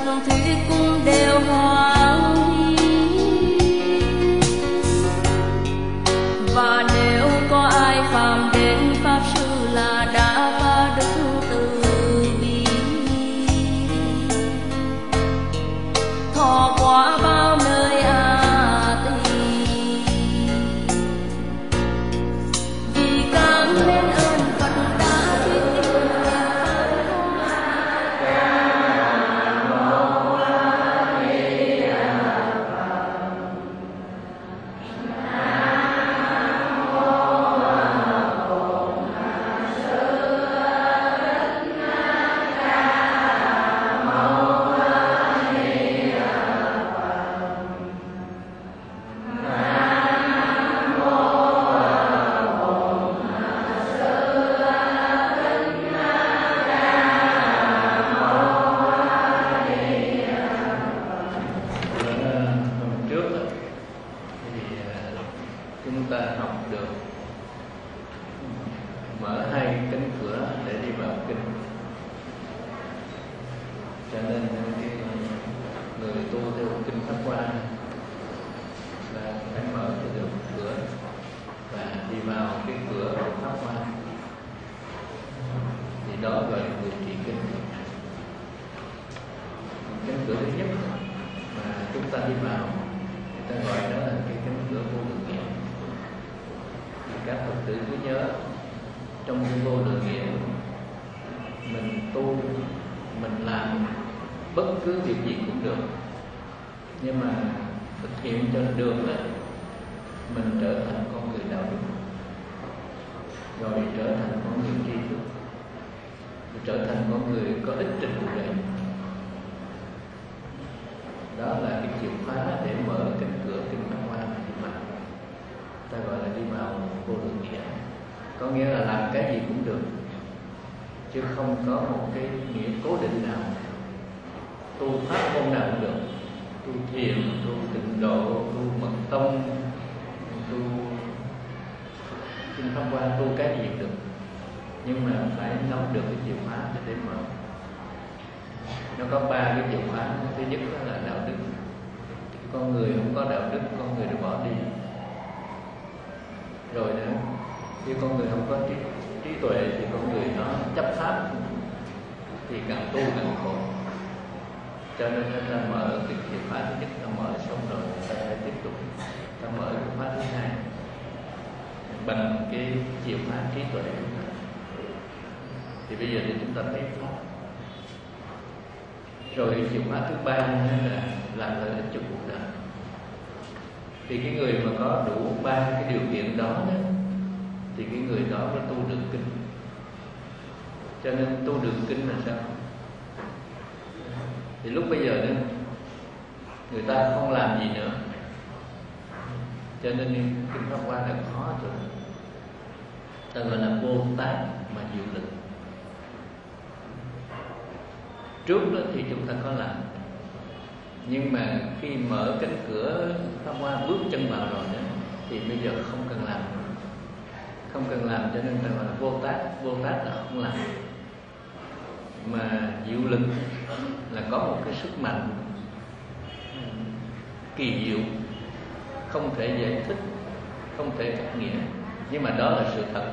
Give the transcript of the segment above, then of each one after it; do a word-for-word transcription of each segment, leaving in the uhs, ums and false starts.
thủy cung đều hoang và nếu có ai phạm đến pháp sư là đã phá đức từ bi, thọ qua bao nơi a tỳ, vì cảm nên ơn Phật đã thuyết kinh. Chúng ta học được mở hai cánh cửa để đi vào kinh, cho nên cái người tu theo kinh Pháp Hoa là phải mở được cửa và đi vào cái cửa của Pháp Hoa, thì đó gọi là người trị kinh. Cánh cửa thứ nhất mà chúng ta đi vào, người ta gọi đó là cái cánh cửa vô lượng nghĩa. Các Phật tử cứ nhớ, trong cái vô lượng nghĩa mình tu, mình làm bất cứ việc gì cũng được, nhưng mà thực hiện cho được đó, mình trở thành con người đạo đức, rồi trở thành con người tri thức, trở thành con người có ích trên cuộc đời. Đó là cái chìa khóa để mở cánh cửa kinh Pháp Hoa đi vào. Ta gọi là đi vào vô lượng nghĩa, có nghĩa là làm cái gì cũng được, chứ không có một cái nghĩa cố định nào. Tu pháp môn nào cũng được, tu thiền, tu tịnh độ, tu mật tông, tu kinh Pháp Hoa, tu cái gì cũng được, nhưng mà phải nắm được cái chìa khóa để mở. Nó có ba cái chìa khóa. Thứ nhất là đạo đức. Con người không có đạo đức, con người đã bỏ đi. Rồi nữa, khi con người không có trí, trí tuệ thì con người nó chấp pháp, thì càng tu càng khổ. Cho nên ta mở cái chìa khóa thứ nhất, ta mở xong rồi ta phải tiếp tục ta mở cái khóa thứ hai bằng cái chìa khóa trí tuệ. Thì bây giờ thì chúng ta thấy pháp. Rồi chìa khóa thứ ba là làm lợi ích cho cuộc đời. Thì cái người mà có đủ ba cái điều kiện đó, đó thì cái người đó mới tu được kinh. Cho nên tu được kinh là sao? Thì lúc bây giờ đó, người ta không làm gì nữa, cho nên kinh Pháp Hoa là khó rồi. Ta gọi là vô tác mà diệu lực. Trước đó thì chúng ta có làm, nhưng mà khi mở cánh cửa Pháp Hoa bước chân vào rồi đó, thì bây giờ không cần làm, không cần làm, cho nên ta gọi là vô tác. Vô tác là không làm, mà diệu lực là có một cái sức mạnh kỳ diệu, không thể giải thích, không thể cắt nghĩa, nhưng mà đó là sự thật.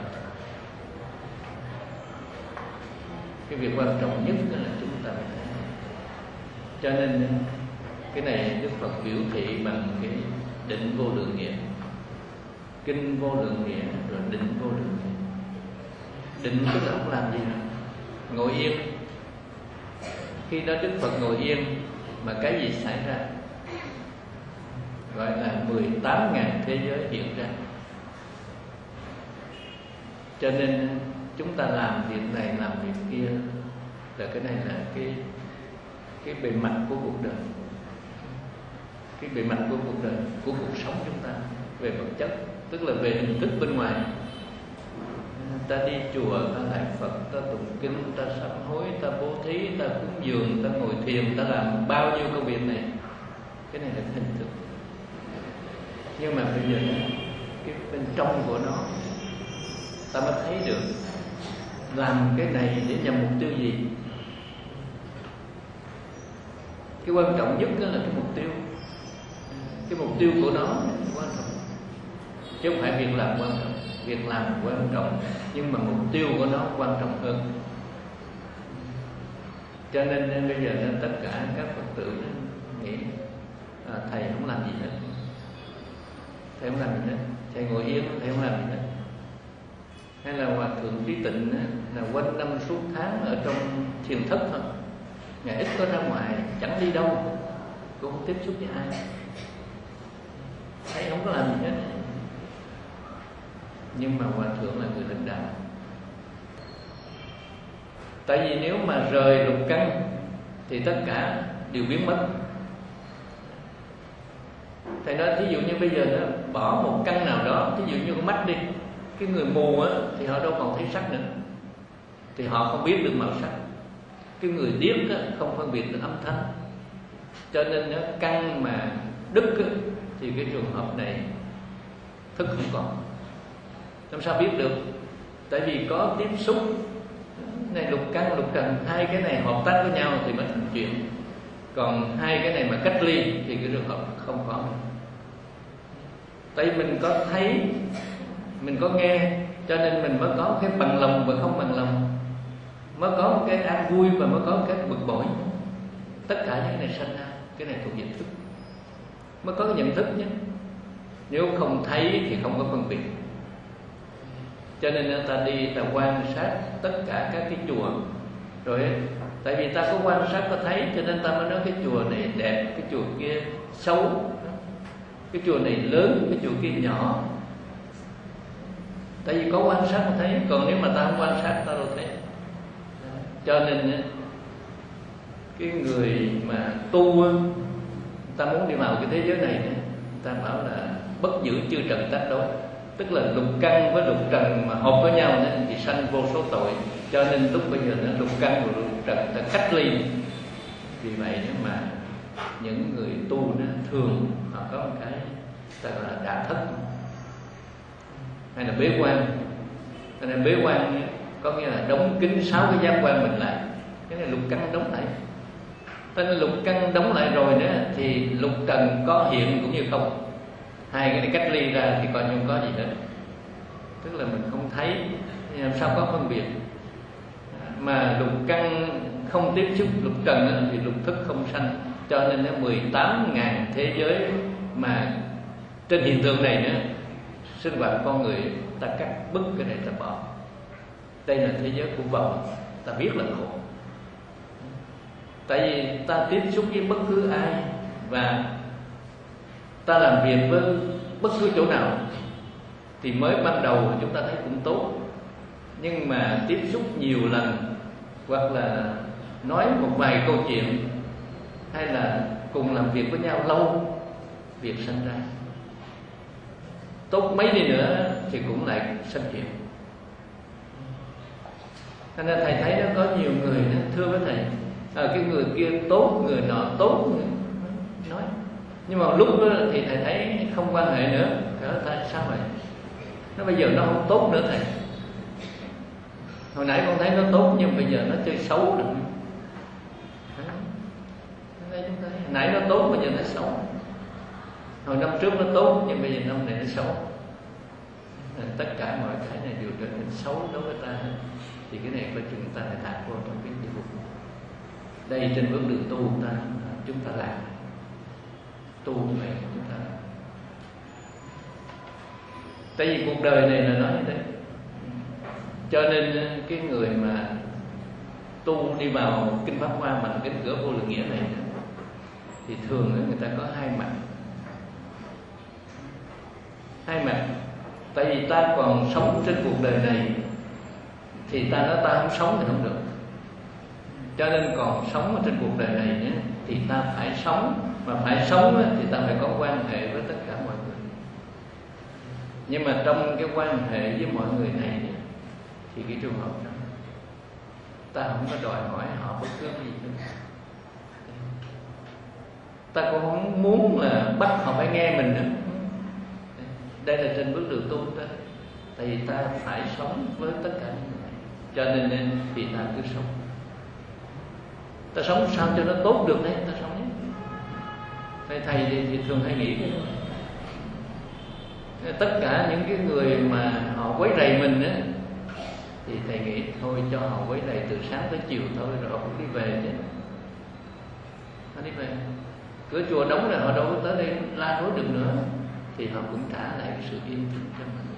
Cái việc quan trọng nhất là chúng ta phải thấy. Cho nên cái này Đức Phật biểu thị bằng cái định vô lượng nghĩa, kinh vô lượng nghĩa, rồi định vô lượng nghĩa. Định tức là không làm gì nữa, ngồi yên. Khi đó Đức Phật ngồi yên mà cái gì xảy ra? Gọi là mười tám ngàn thế giới hiện ra. Cho nên chúng ta làm việc này, làm việc kia, là cái này là cái cái bề mặt của cuộc đời, cái bề mặt của cuộc đời, của cuộc sống chúng ta về vật chất, tức là về hình thức bên ngoài. Ta đi chùa, ta lại Phật, ta tụng kinh, ta sám hối, ta bố thí, ta cúng dường, ta ngồi thiền, ta làm bao nhiêu công việc này. Cái này là cái hình thức. Nhưng mà bây giờ cái bên trong của nó ta mới thấy được làm cái này để nhằm mục tiêu gì. Cái quan trọng nhất đó là cái mục tiêu. Cái mục tiêu của nó quan trọng, chứ không phải việc làm quan trọng. Việc làm quan trọng, nhưng mà mục tiêu của nó quan trọng hơn. Cho nên bây giờ nên tất cả các Phật tử nghĩ à, thầy không làm gì hết, thầy không làm gì hết, thầy ngồi yên, thầy không làm gì hết. Hay là Hòa Thượng Trí Tịnh là quanh năm suốt tháng ở trong thiền thất thôi, ngày ít có ra ngoài, chẳng đi đâu, cũng không tiếp xúc với ai, thầy không có làm gì hết. Nhưng mà Hòa Thượng là người lãnh đạo. Tại vì nếu mà rời lục căn thì tất cả đều biến mất. Thầy nói thí dụ như bây giờ nó bỏ một căn nào đó, thí dụ như con mắt đi, cái người mù á thì họ đâu còn thấy sắc nữa, thì họ không biết được màu sắc. Cái người điếc á không phân biệt được âm thanh. Cho nên nó căn mà đứt á, thì cái trường hợp này thức không còn. Làm sao biết được? Tại vì có tiếp xúc này, lục căn lục trần, hai cái này hợp tác với nhau thì mới thành chuyện. Còn hai cái này mà cách ly thì cái trường hợp không có. Tại vì mình có thấy, mình có nghe, cho nên mình mới có cái bằng lòng và không bằng lòng, mới có cái an vui và mới có cái bực bội. Tất cả những cái này sanh ra, cái này thuộc nhận thức, mới có cái nhận thức nhé. Nếu không thấy thì không có phân biệt. Cho nên ta đi, ta quan sát tất cả các cái chùa. Rồi tại vì ta có quan sát, có thấy, cho nên ta mới nói cái chùa này đẹp, cái chùa kia xấu, cái chùa này lớn, cái chùa kia nhỏ. Tại vì có quan sát mới thấy. Còn nếu mà ta không quan sát ta đâu thấy. Cho nên cái người mà tu, ta muốn đi vào cái thế giới này, ta bảo là bất giữ chư trần tác đối. Tức là lục căn với lục trần mà hợp với nhau nữa, thì sanh vô số tội. Cho nên lúc bây giờ nó lục căn và lục trần ta cách ly. Vì vậy nếu mà những người tu nó thường họ có một cái ta gọi là đả thất hay là bế quan. Cho nên bế quan có nghĩa là đóng kín sáu cái giác quan mình lại. Cái này lục căn đóng lại. Cho nên lục căn đóng lại rồi nữa thì lục trần có hiện cũng như không. Hai cái này cách ly ra thì coi như không có gì hết. Tức là mình không thấy, làm sao có phân biệt. Mà lục căn không tiếp xúc lục trần thì lục thức không sanh. Cho nên nó mười tám ngàn thế giới mà trên hiện tượng này nữa, sinh hoạt con người ta cắt bứt cái này ta bỏ. Đây là thế giới của vọng, ta biết là khổ. Tại vì ta tiếp xúc với bất cứ ai và ta làm việc với bất cứ chỗ nào thì mới ban đầu chúng ta thấy cũng tốt. Nhưng mà tiếp xúc nhiều lần, hoặc là nói một vài câu chuyện, hay là cùng làm việc với nhau lâu, việc sanh ra. Tốt mấy đi nữa thì cũng lại sanh chuyện. Cho nên thầy thấy nó có nhiều người nó thưa với thầy, à, cái người kia tốt, người nọ tốt, nói. Nhưng mà lúc đó thì thầy thấy không quan hệ nữa. Thế tại sao vậy? Nó bây giờ nó không tốt nữa thầy. Hồi nãy con thấy nó tốt, nhưng bây giờ nó chơi xấu rồi. Hồi nãy nó tốt, bây giờ nó xấu. Hồi năm trước nó tốt, nhưng bây giờ năm này nó xấu. Tất cả mọi cái này đều trở nên xấu đối với ta. Thì cái này phải chúng ta phải thả vô trong cái địa ngục. Đây trên bước đường tu ta, chúng ta làm tu như vậy chúng ta. Tại vì cuộc đời này là nói như thế. Cho nên cái người mà tu đi vào kinh Pháp Hoa bằng cánh cửa vô lượng nghĩa này thì thường người ta có hai mặt. Hai mặt. Tại vì ta còn sống trên cuộc đời này thì ta nói ta không sống thì không được. Cho nên còn sống ở trên cuộc đời này thì ta phải sống. Mà phải sống thì ta phải có quan hệ với tất cả mọi người. Nhưng mà trong cái quan hệ với mọi người này thì cái trường hợp đó ta không có đòi hỏi họ bất cứ gì nữa. Ta cũng không muốn là bắt họ phải nghe mình nữa. Đây là trên bước đường tu ta. Tại vì ta phải sống với tất cả những người này. Cho nên thì ta cứ sống. Ta sống sao cho nó tốt được đấy, ta sống nhé. Thầy thầy thì, thì thường hay nghĩ cái đó. Tất cả những cái người mà họ quấy rầy mình á, thì thầy nghĩ thôi cho họ quấy rầy từ sáng tới chiều thôi, rồi họ cũng đi về chứ. Họ đi về, cửa chùa đóng rồi họ đâu có tới đây la rối được nữa, thì họ cũng trả lại cái sự yên tĩnh cho mình.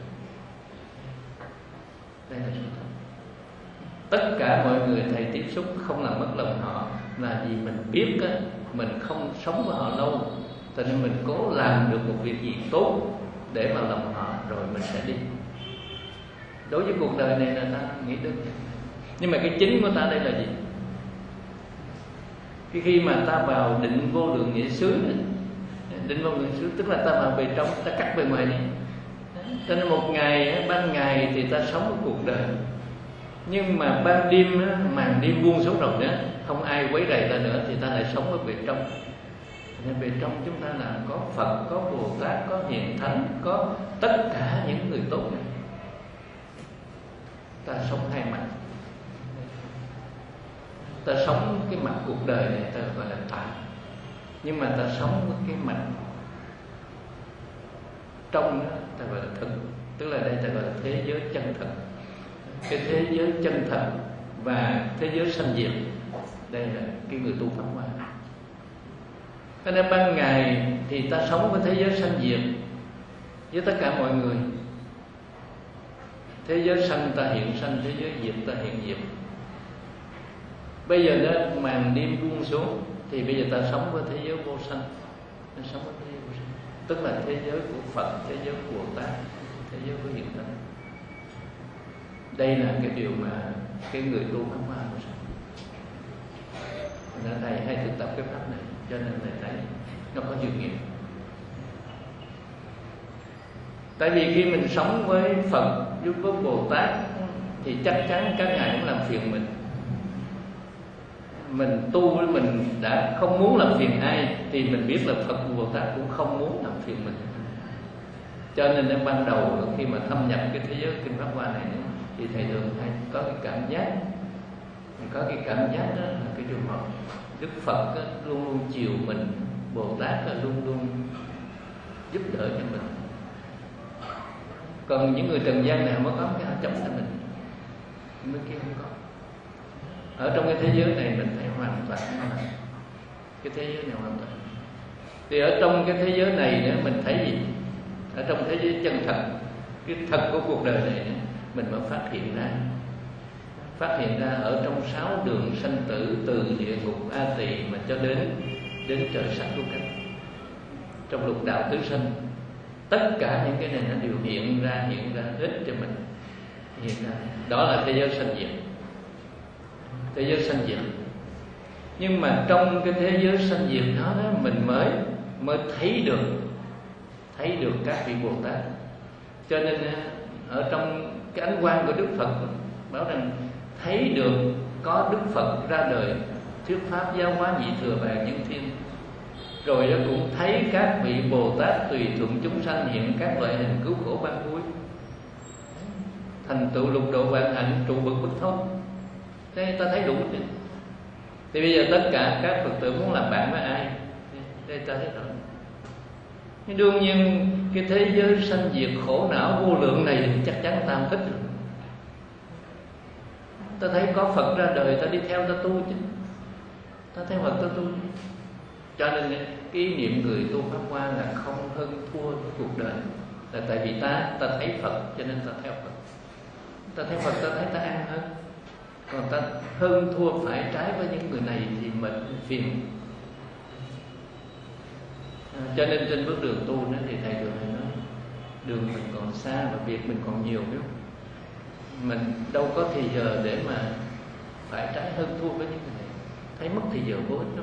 Đây là sự thật. Tất cả mọi người thầy tiếp xúc không làm mất lòng họ, là vì mình biết á, mình không sống với họ lâu, cho nên mình cố làm được một việc gì tốt để mà lòng họ, rồi mình sẽ đi. Đối với cuộc đời này là ta nghĩ đơn giản, nhưng mà cái chính của ta đây là gì? Khi khi mà ta vào định vô lượng nghĩa xứ, định vô lượng xứ tức là ta vào bề trong, ta cắt bề ngoài đi. Cho nên một ngày, ban ngày thì ta sống với cuộc đời, nhưng mà ban đêm, màn đêm buông xuống rồi nữa, không ai quấy rầy ta nữa, thì ta lại sống ở bề trong. Nên bề trong chúng ta là có Phật, có Bồ Tát, có Hiền Thánh, có tất cả những người tốt này. Ta sống hai mặt. Ta sống cái mặt cuộc đời này ta gọi là tạm, nhưng mà ta sống với cái mặt trong đó, ta gọi là thực. Tức là đây ta gọi là thế giới chân thật. Cái thế giới chân thật và thế giới sanh diệt, đây là cái người tu pháp hoa. Cho nên ban ngày thì ta sống với thế giới sanh diệt với tất cả mọi người. Thế giới sanh ta hiện sanh, thế giới diệt ta hiện diệt. Bây giờ đó màn đêm buông xuống, thì bây giờ ta sống với thế giới vô sanh. Ta sống với thế giới vô sanh, tức là thế giới của Phật, thế giới của Bồ Tát, thế giới của Hiền Thánh. Đây là cái điều mà cái người tu pháp hoa của sao. Nên thầy hay thực tập cái pháp này, cho nên thầy thấy nó có nhiều nghiệp. Tại vì khi mình sống với Phật, với Bồ Tát, thì chắc chắn các ngài cũng làm phiền mình. Mình tu với mình đã không muốn làm phiền ai, thì mình biết là Phật Bồ Tát cũng không muốn làm phiền mình. Cho nên đến ban đầu khi mà thâm nhập cái thế giới kinh pháp hoa này, thì thầy thường hay có cái cảm giác, có cái cảm giác đó là cái trường hợp Đức Phật đó, luôn luôn chiều mình, Bồ Tát đó, luôn luôn giúp đỡ cho mình. Còn những người trần gian này mới có cái họ chống lại mình, mấy kia không có. Ở trong cái thế giới này mình thấy hoàn toàn là cái thế giới này hoàn toàn. Thì ở trong cái thế giới này nữa mình thấy gì? Ở trong thế giới chân thật, cái thật của cuộc đời này nữa, mình mới phát hiện ra. Phát hiện ra ở trong sáu đường sanh tử, từ địa ngục A Tỳ mà cho đến đến trời sắc của cách. Trong lục đạo tứ sanh, tất cả những cái này nó đều hiện ra, hiện ra hết cho mình. Hiện ra. Đó là thế giới sanh diệt. Thế giới sanh diệt. Nhưng mà trong cái thế giới sanh diệt đó, đó mình mới mới thấy được thấy được các vị Bồ Tát. Cho nên ở trong cái ánh quang của Đức Phật bảo rằng thấy được có Đức Phật ra đời thuyết pháp giáo hóa nhị thừa vàng nhân thiên. Rồi nó cũng thấy các vị Bồ Tát tùy thuận chúng sanh hiện các loại hình cứu khổ ban vui, thành tựu lục độ vạn hạnh, trụ bậc bất thông. Thế ta thấy đủ chứ. Thì bây giờ tất cả các Phật tử muốn làm bạn với ai? Đây ta thấy rồi. Nhưng đương nhiên cái thế giới sanh diệt khổ não vô lượng này thì chắc chắn ta không thích rồi. Ta thấy có Phật ra đời, ta đi theo ta tu chứ. Ta thấy Phật ta tu. Cho nên cái ý niệm người tu pháp hoa là không hơn thua với cuộc đời. Là tại vì ta ta thấy Phật cho nên ta theo Phật. Ta thấy Phật ta thấy ta an hơn. Còn ta hơn thua phải trái với những người này thì mình phiền. À, cho nên trên bước đường tu đó thì thầy thường hay nói đường mình còn xa và việc mình còn nhiều, biết không? Mình đâu có thì giờ để mà phải trái hơn thua với những người này. Thấy mất thì giờ vô ích lắm.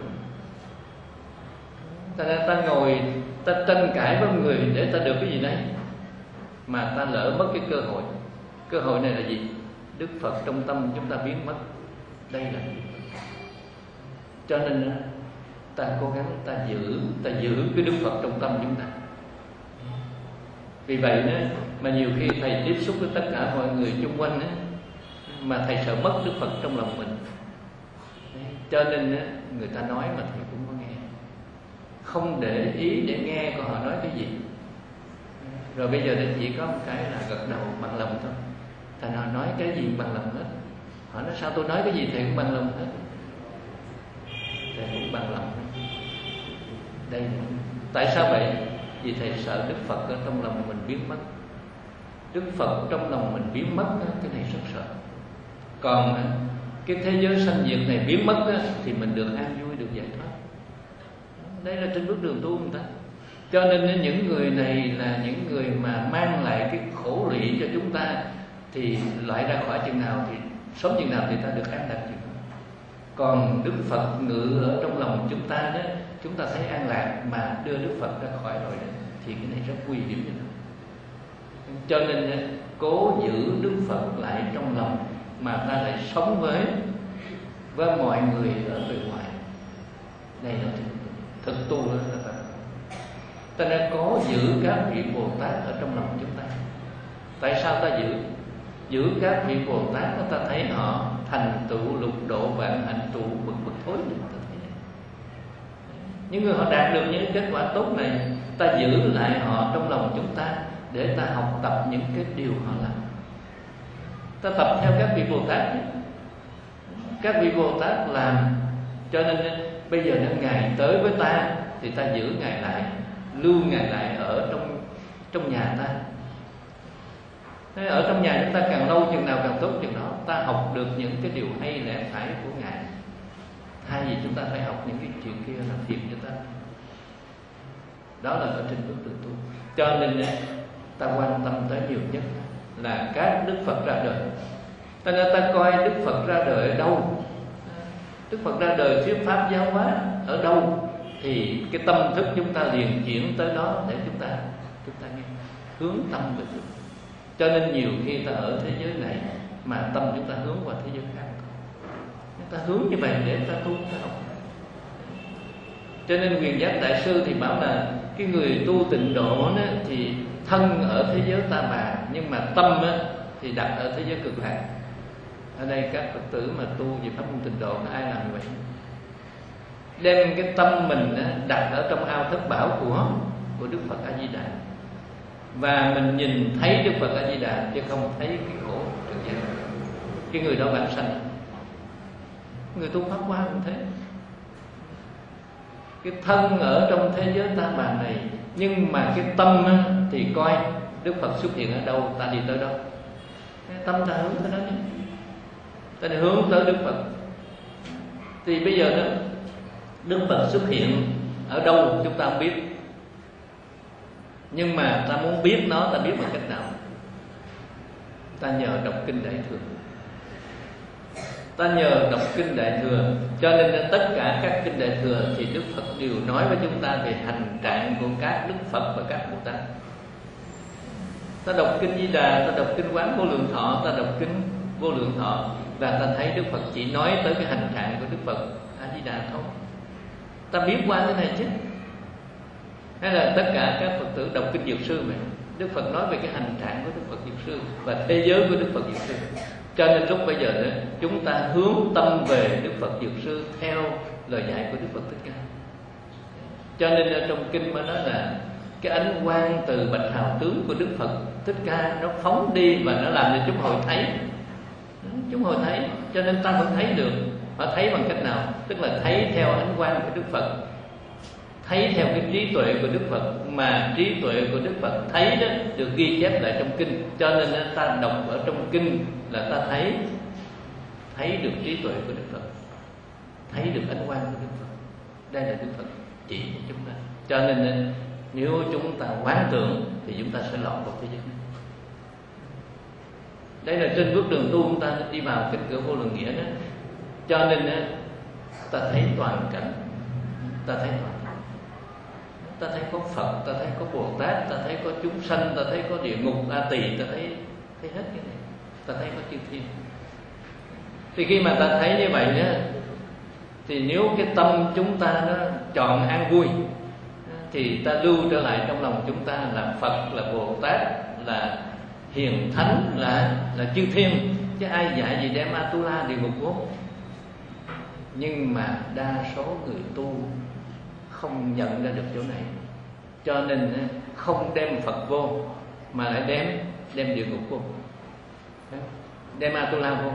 Ta ra ta ngồi ta tranh cãi với người để ta được cái gì đấy, mà ta lỡ mất cái cơ hội. Cơ hội này là gì? Đức Phật trong tâm chúng ta biến mất. Đây là cho nên ta cố gắng ta giữ ta giữ cái Đức Phật trong tâm chúng ta. Vì vậy đó, mà nhiều khi thầy tiếp xúc với tất cả mọi người chung quanh đó, mà thầy sợ mất Đức Phật trong lòng mình. Cho nên đó, người ta nói mà thầy cũng có nghe. không để ý để nghe coi họ nói cái gì. Rồi bây giờ nó chỉ có một cái là gật đầu bằng lòng thôi. Thành họ nói cái gì bằng lòng hết. Họ nói sao tôi nói cái gì thầy cũng bằng lòng hết. Thầy cũng bằng lòng. Đây, tại sao vậy? Vì thầy sợ Đức Phật ở trong lòng mình biến mất. Đức Phật trong lòng mình biến mất, cái này rất sợ. Còn cái thế giới sanh diệt này biến mất thì mình được an vui, được giải thoát. Đây là trên bước đường tu người ta. Cho nên những người này là những người mà mang lại cái khổ lụy cho chúng ta, thì loại ra khỏi chừng nào thì sống chừng nào thì ta được an lạc chừng nào. Còn Đức Phật ngự ở trong lòng chúng ta đó, chúng ta thấy an lạc mà đưa Đức Phật ra khỏi rồi đó, thì cái này rất nguy hiểm như thế. Cho nên cố giữ Đức Phật lại trong lòng mà ta lại sống với với mọi người ở bên ngoài. Đây là thực tu đó ta. Ta nên cố giữ các vị Bồ Tát ở trong lòng chúng ta. Tại sao ta giữ? Giữ các vị Bồ Tát, ta thấy họ thành tựu lục độ vạn hạnh trụ bậc bậc thối. Những người họ đạt được những kết quả tốt này, ta giữ lại họ trong lòng chúng ta để ta học tập những cái điều họ làm. Ta tập theo các vị Bồ Tát. Các vị Bồ Tát làm, cho nên bây giờ nếu Ngài tới với ta thì ta giữ Ngài lại, lưu Ngài lại ở trong trong nhà ta. Thế ở trong nhà chúng ta càng lâu chừng nào càng tốt chừng đó, ta học được những cái điều hay lẽ phải của Ngài. Thay vì chúng ta phải học những cái chuyện kia làm phiền cho ta. Đó là ở trên bước đường tu. Cho nên ta quan tâm tới nhiều nhất là các Đức Phật ra đời. Ta nên ta coi Đức Phật ra đời ở đâu, Đức Phật ra đời thuyết pháp giáo hóa ở đâu, thì cái tâm thức chúng ta liền chuyển tới đó để chúng ta chúng ta nghe, hướng tâm về Đức. Cho nên nhiều khi ta ở thế giới này mà tâm chúng ta hướng qua thế giới khác. Ta hướng như vậy để ta tu, ta học. Cho nên Quyền Giác Đại Sư thì bảo là cái người tu tịnh độ đó, thì thân ở thế giới ta bà, nhưng mà tâm đó, thì đặt ở thế giới cực lạc. Ở đây các Phật tử mà tu về pháp môn tịnh độ có ai làm như vậy? Đem cái tâm mình đó, đặt ở trong ao thất bảo của của Đức Phật A Di Đà, và mình nhìn thấy Đức Phật A Di Đà chứ không thấy cái khổ trần gian. Cái người đó bản sanh. Người tu pháp hóa cũng thế. Cái thân ở trong thế giới ta bà này, nhưng mà cái tâm á, thì coi Đức Phật xuất hiện ở đâu ta đi tới đó. Cái tâm ta hướng tới đó nhé. Ta hướng tới Đức Phật. Thì bây giờ đó, Đức Phật xuất hiện ở đâu chúng ta không biết, nhưng mà ta muốn biết nó, ta biết bằng cách nào? Ta nhờ đọc kinh Đại Thừa. Ta nhờ đọc kinh Đại Thừa. Cho nên tất cả các kinh Đại Thừa thì Đức Phật đều nói với chúng ta về hành trạng của các Đức Phật và các Bồ Tát. Ta đọc kinh Di Đà, ta đọc kinh Quán Vô Lượng Thọ, ta đọc kinh Vô Lượng Thọ, và ta thấy Đức Phật chỉ nói tới cái hành trạng của Đức Phật A Di Đà thôi. Ta biết qua cái này chứ. Hay là tất cả các Phật tử đọc kinh Dược Sư này, Đức Phật nói về cái hành trạng của Đức Phật Dược Sư và thế giới của Đức Phật Dược Sư. Cho nên lúc bây giờ đó, chúng ta hướng tâm về Đức Phật Dược Sư theo lời dạy của Đức Phật Thích Ca. Cho nên ở trong kinh mới nói là cái ánh quang từ bạch hào tướng của Đức Phật Thích Ca nó phóng đi và nó làm cho chúng hội thấy. Chúng hội thấy, cho nên ta vẫn thấy được. Họ thấy bằng cách nào? Tức là thấy theo ánh quang của Đức Phật, thấy theo cái trí tuệ của Đức Phật, mà trí tuệ của Đức Phật thấy đó được ghi chép lại trong kinh. Cho nên ta đọc ở trong kinh là ta thấy thấy được trí tuệ của Đức Phật, thấy được ánh quang của Đức Phật. Đây là Đức Phật chỉ cho chúng ta. Cho nên nếu chúng ta quán tưởng thì chúng ta sẽ lọt vào thế giới này. Đây là trên bước đường tu chúng ta đi vào kinh cửa Vô Lượng Nghĩa đó. Cho nên ta thấy toàn cảnh, ta thấy toàn cảnh, ta thấy có Phật, ta thấy có Bồ Tát, ta thấy có chúng sanh, ta thấy có địa ngục, A Tỳ, ta thấy thấy hết cái này, ta thấy có chư thiên. Thì khi mà ta thấy như vậy đó, thì nếu cái tâm chúng ta nó chọn an vui, thì ta lưu trở lại trong lòng chúng ta là Phật, là Bồ Tát, là hiền thánh, là là chư thiên, chứ ai dạy gì đem Atula địa ngục vốn. Nhưng mà đa số người tu không nhận ra được chỗ này, cho nên không đem Phật vô mà lại đem đem địa ngục vô, đem Atula vô.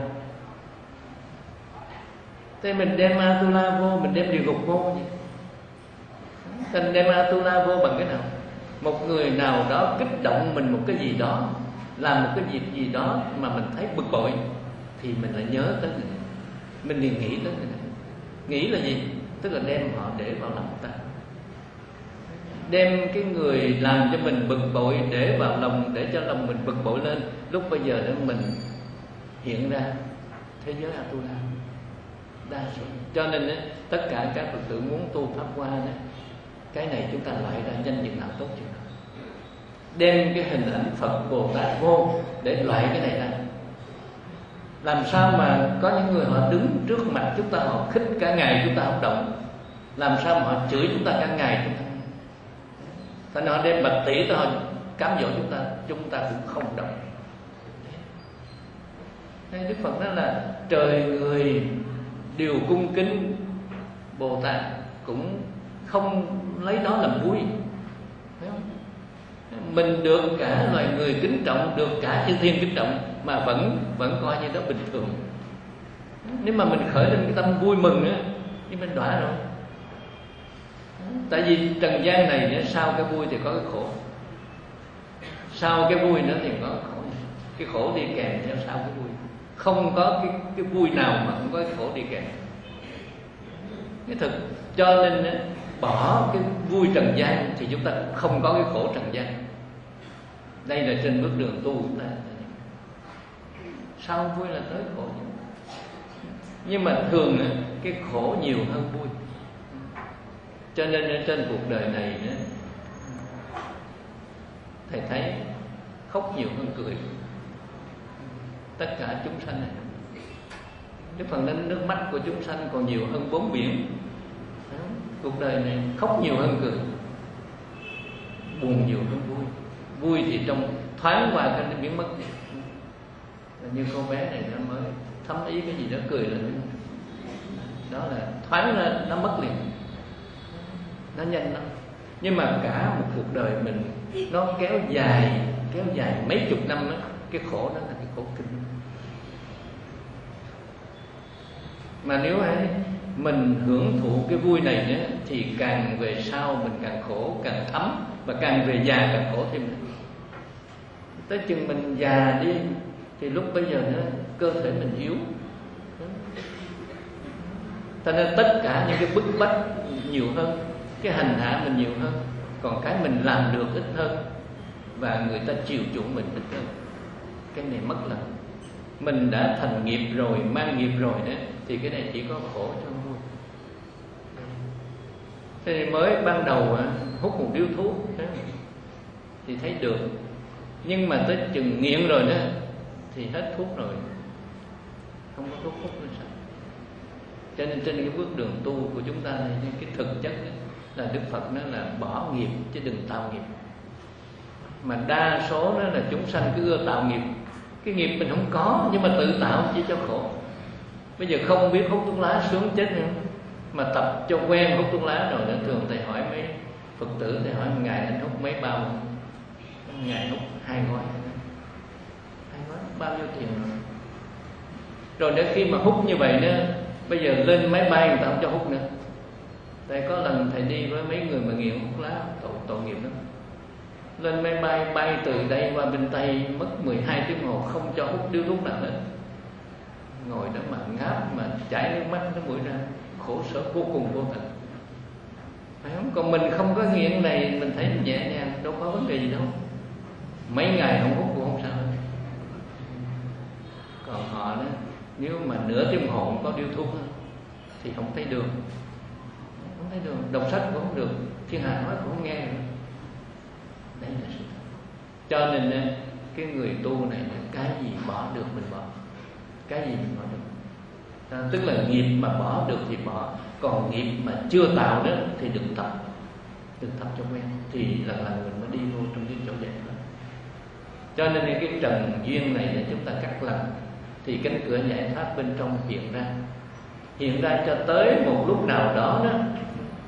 Thế mình đem Atula vô, mình đem địa ngục vô vậy. Thành đem Atula vô bằng cái nào? Một người nào đó kích động mình một cái gì đó, làm một cái việc gì đó mà mình thấy bực bội, thì mình lại nhớ tới người này, mình liền nghĩ tới người này. Nghĩ là gì? Tức là đem họ để vào lòng ta, đem cái người làm cho mình bực bội để vào lòng, để cho lòng mình bực bội lên. Lúc bây giờ đó mình hiện ra thế giới Atula đa số. Cho nên đó, tất cả các Phật tử muốn tu Pháp Hoa đó, cái này chúng ta loại ra danh chừng nào tốt chừng nào. Đem cái hình ảnh Phật Bồ Tát vô để loại cái này ra. Làm sao mà có những người họ đứng trước mặt chúng ta, họ khích cả ngày chúng ta không động, làm sao mà họ chửi chúng ta cả ngày chúng ta. Thành họ đem bạch tỷ tới họ cám dỗ chúng ta, chúng ta cũng không động. Nên Đức Phật nói là trời người đều cung kính Bồ Tát, cũng không lấy đó làm vui. Mình được cả loài người kính trọng, được cả chư thiên kính trọng, mà vẫn vẫn coi như đó bình thường. Nếu mà mình khởi lên cái tâm vui mừng á, thì mình đọa rồi. Tại vì trần gian này sau cái vui thì có cái khổ, sau cái vui nữa thì có cái khổ. Cái khổ đi kèm theo sau cái vui. Không có cái, cái vui nào mà không có cái khổ đi kèm. Cái thực cho nên bỏ cái vui trần gian thì chúng ta không có cái khổ trần gian. Đây là trên bước đường tu của chúng ta. Sau vui là tới khổ. Nhưng mà thường cái khổ nhiều hơn vui. Cho nên trên cuộc đời này thầy thấy khóc nhiều hơn cười. Tất cả chúng sanh này, Đức Phật nên nước mắt của chúng sanh còn nhiều hơn bốn biển. Cuộc đời này khóc nhiều hơn cười, buồn nhiều hơn vui. Vui thì trong thoáng qua cái nó biến mất. Như cô bé này nó mới thấm ý cái gì đó cười lên, đó là thoáng ra nó mất liền, nó nhanh lắm. Nhưng mà cả một cuộc đời mình nó kéo dài, kéo dài mấy chục năm đó, cái khổ đó là cái khổ kinh. Mà nếu ấy mình hưởng thụ cái vui này nữa, thì càng về sau mình càng khổ, càng thấm, và càng về già càng khổ thêm nữa. Tới chừng mình già đi thì lúc bây giờ nữa cơ thể mình yếu, cho nên tất cả những cái bức bách nhiều hơn, cái hành hạ mình nhiều hơn, còn cái mình làm được ít hơn, và người ta chiều chuộng mình ít hơn. Cái này mất lần. Mình đã thành nghiệp rồi, mang nghiệp rồi nữa, thì cái này chỉ có khổ cho vui. Thế thì mới ban đầu hút một điếu thuốc thì thấy được, nhưng mà tới chừng nghiện rồi đó thì hết thuốc rồi, không có thuốc hút nữa sao? Cho nên trên cái bước đường tu của chúng ta này, cái thực chất là Đức Phật nói là bỏ nghiệp chứ đừng tạo nghiệp. Mà đa số đó là chúng sanh cứ ưa tạo nghiệp. Cái nghiệp mình không có, nhưng mà tự tạo chỉ cho khổ. Bây giờ không biết hút thuốc lá sướng chết nữa, mà tập cho quen hút thuốc lá rồi. Thường thầy hỏi mấy Phật tử, thầy hỏi ngày anh hút mấy bao? Ngày hút hai gói. Hai gói bao nhiêu tiền rồi? Rồi đến khi mà hút như vậy nữa, bây giờ lên máy bay người ta không cho hút nữa. Thầy có lần thầy đi với mấy người mà nghiện hút lá, tội, tội nghiệp lắm. Lên máy bay bay từ đây qua bên Tây mất mười hai tiếng hồ, không cho hút điếu thuốc nào hết. Ngồi đó mà ngáp, mà chảy nước mắt nó mũi ra, khổ sở vô cùng vô tận, phải không? Còn mình không có nghiện này, mình thấy nhẹ nhàng, đâu có vấn đề gì đâu. Mấy ngày không hút cũng không sao hết. Còn họ đó, nếu mà nửa tiếng hồ không có điếu thuốc thì không thấy đường, không thấy đường, đọc sách cũng không được, thiên hạ nói cũng không nghe nữa. Đấy là sự thật. Cho nên cái người tu này, cái gì bỏ được mình bỏ, cái gì mình bỏ được. À, tức là nghiệp mà bỏ được thì bỏ, còn nghiệp mà chưa tạo đó thì đừng tập, đừng tập cho quen, thì lần lần mình mới đi vô trong cái chỗ giải thoát. Cho nên cái trần duyên này để chúng ta cắt lần, thì cánh cửa giải thoát bên trong hiện ra, hiện ra cho tới một lúc nào đó đó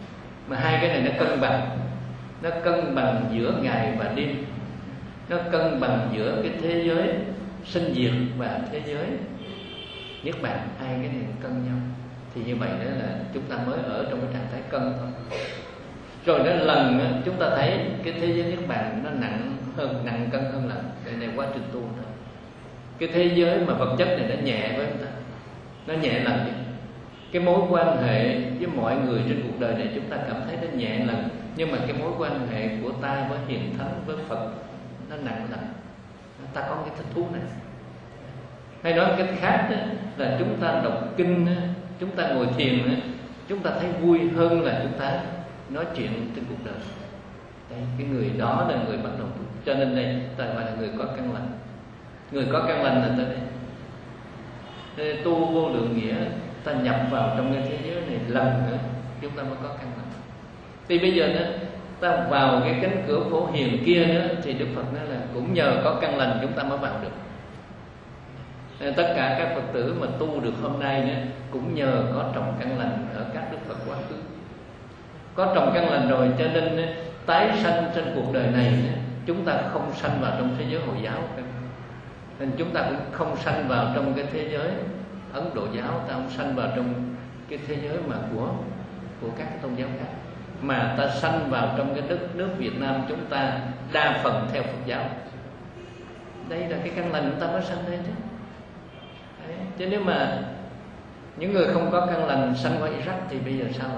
mà hai cái này nó cân bằng, nó cân bằng giữa ngày và đêm, nó cân bằng giữa cái thế giới sinh diệt và thế giới niết bàn. Hai cái này cân nhau, thì như vậy đó là chúng ta mới ở trong cái trạng thái cân thôi. Rồi đến lần đó, chúng ta thấy cái thế giới niết bàn nó nặng hơn, nặng cân hơn lần. Đây là quá trình tu thôi. Cái thế giới mà vật chất này nó nhẹ với chúng ta, nó nhẹ lần vậy. Cái mối quan hệ với mọi người trên cuộc đời này chúng ta cảm thấy nó nhẹ lần, nhưng mà cái mối quan hệ của ta với hiền thánh, với Phật nó nặng lần. Ta có cái thích thú này. Hay nói cách khác đó, là chúng ta đọc kinh, chúng ta ngồi thiền, chúng ta thấy vui hơn là chúng ta nói chuyện trên cuộc đời. Đây, cái người đó là người bắt đầu tu. Cho nên đây ta gọi là người có căn lành. Người có căn lành là tới đây. Nên tu vô lượng nghĩa, ta nhập vào trong cái thế giới này lần nữa chúng ta mới có căn lành. Thì bây giờ nữa ta vào cái cánh cửa Phổ Hiền kia nữa, thì Đức Phật nói là cũng nhờ có căn lành chúng ta mới vào được. Nên tất cả các Phật tử mà tu được hôm nay nữa cũng nhờ có trồng căn lành ở các Đức Phật quá khứ. Có trồng căn lành rồi cho nên tái sanh trên cuộc đời này chúng ta không sanh vào trong thế giới Hồi giáo, nên chúng ta cũng không sanh vào trong cái thế giới Ấn Độ giáo, ta không sanh vào trong cái thế giới mà của của các cái tôn giáo khác, mà ta sanh vào trong cái đất nước Việt Nam chúng ta đa phần theo Phật giáo. Đây là cái căn lành chúng ta mới sanh đây chứ. Đấy. Chứ nếu mà những người không có căn lành sanh qua Iraq thì bây giờ sao rồi?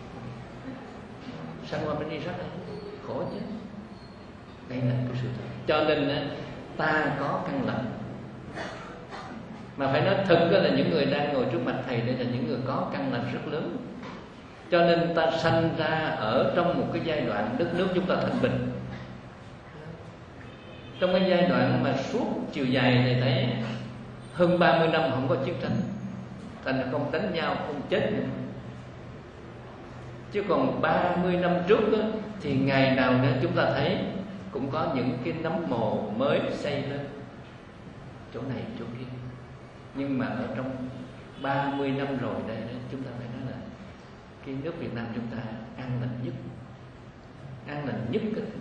Sanh qua bên Iraq khổ chứ. Đây là cái sự thật. Cho nên ta có căn lành. Mà phải nói thật là những người đang ngồi trước mặt thầy đây là những người có căn lành rất lớn. Cho nên ta sanh ra ở trong một cái giai đoạn đất nước chúng ta thanh bình. Trong cái giai đoạn mà suốt chiều dài này thấy hơn ba mươi năm không có chiến tranh, thành ra không đánh nhau, không chết nữa. Chứ còn ba mươi năm trước đó, thì ngày nào nữa chúng ta thấy cũng có những cái nấm mồ mới xây lên, chỗ này chỗ kia. Nhưng mà ở trong ba mươi năm rồi đây chúng ta phải nói là cái nước Việt Nam chúng ta an lành nhất, an lành nhất.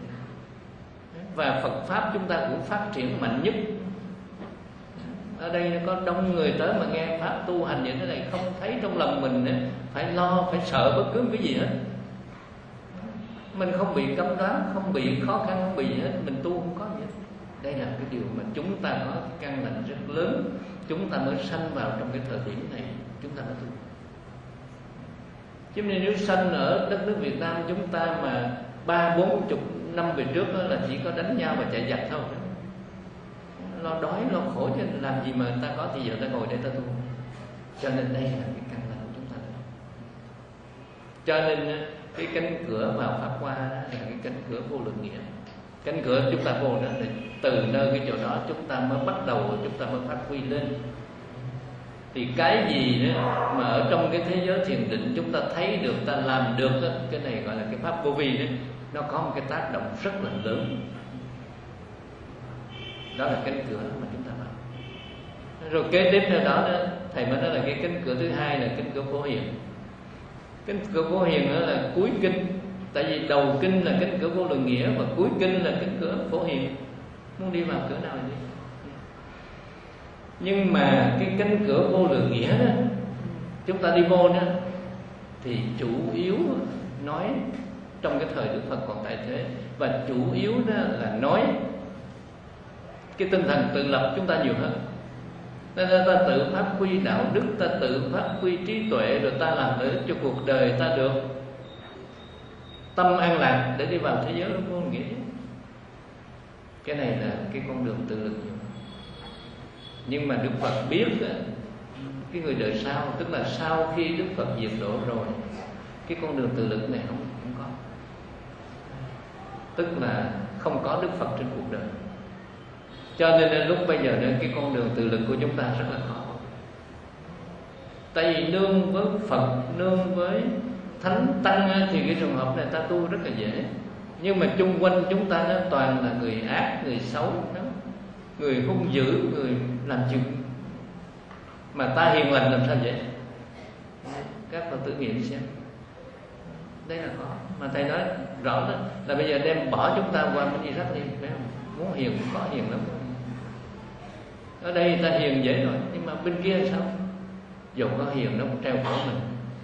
Và Phật Pháp chúng ta cũng phát triển mạnh nhất. Ở đây có đông người tới mà nghe Pháp tu hành như thế này, không thấy trong lòng mình phải lo, phải sợ bất cứ cái gì hết. Mình không bị cấm đoán, không bị khó khăn, không bị gì hết. Mình tu không có gì hết. Đây là cái điều mà chúng ta có cái căn lành rất lớn. Chúng ta mới sanh vào trong cái thời điểm này, chúng ta mới tu. Chứ nếu sanh ở đất nước Việt Nam chúng ta mà ba bốn chục năm về trước đó là chỉ có đánh nhau và chạy giặc thôi, lo đói lo khổ, chứ làm gì mà ta có thì giờ ta ngồi để ta tu. Cho nên đây là cái căn lành của chúng ta. Cho nên cái cánh cửa vào Pháp Hoa đó là cái cánh cửa vô lượng nghĩa. Cánh cửa chúng ta vô đó thì từ nơi cái chỗ đó chúng ta mới bắt đầu, chúng ta mới phát huy lên. Thì cái gì đó mà ở trong cái thế giới thiền định chúng ta thấy được, ta làm được đó, cái này gọi là cái pháp vô vi đó, nó có một cái tác động rất là lớn. Đó là cánh cửa mà chúng ta vào. Rồi kế tiếp theo đó, đó thầy mới nói là cái cánh cửa thứ hai là cánh cửa Phổ Hiền. Cánh cửa Phổ Hiền đó là cuối kinh. Tại vì đầu kinh là cánh cửa vô lượng nghĩa, và cuối kinh là cánh cửa Phổ Hiền. Muốn đi vào cửa nào thì đi. Nhưng mà cái cánh cửa vô lượng nghĩa đó, chúng ta đi vô đó thì chủ yếu nói trong cái thời Đức Phật còn tại thế, và chủ yếu đó là nói cái tinh thần tự lập chúng ta nhiều hơn. Nên là ta tự phát huy đạo đức, ta tự phát huy trí tuệ, rồi ta làm để cho cuộc đời ta được tâm an lạc để đi vào thế giới vô nghĩa. Cái này là cái con đường tự lực nhiều. Nhưng mà Đức Phật biết cái người đời sau, tức là sau khi Đức Phật diệt độ rồi, cái con đường tự lực này không, không có. Tức là không có Đức Phật trên cuộc đời. Cho nên đến lúc bây giờ nên cái con đường tự lực của chúng ta rất là khó. Tại vì nương với Phật, nương với Thánh Tăng thì cái trường hợp này ta tu rất là dễ. Nhưng mà chung quanh chúng ta nó toàn là người ác, người xấu đó, người hung dữ, người làm chuyện mà ta hiền lành làm sao vậy? Các Phật tử nghiệm xem. Đây là khó. Mà thầy nói rõ đó là bây giờ đem bỏ chúng ta qua bên Iraq đi, phải không? Muốn hiền cũng có hiền lắm. Ở đây ta hiền dễ rồi, nhưng mà bên kia sao? Dù có hiền nó cũng treo cổ mình.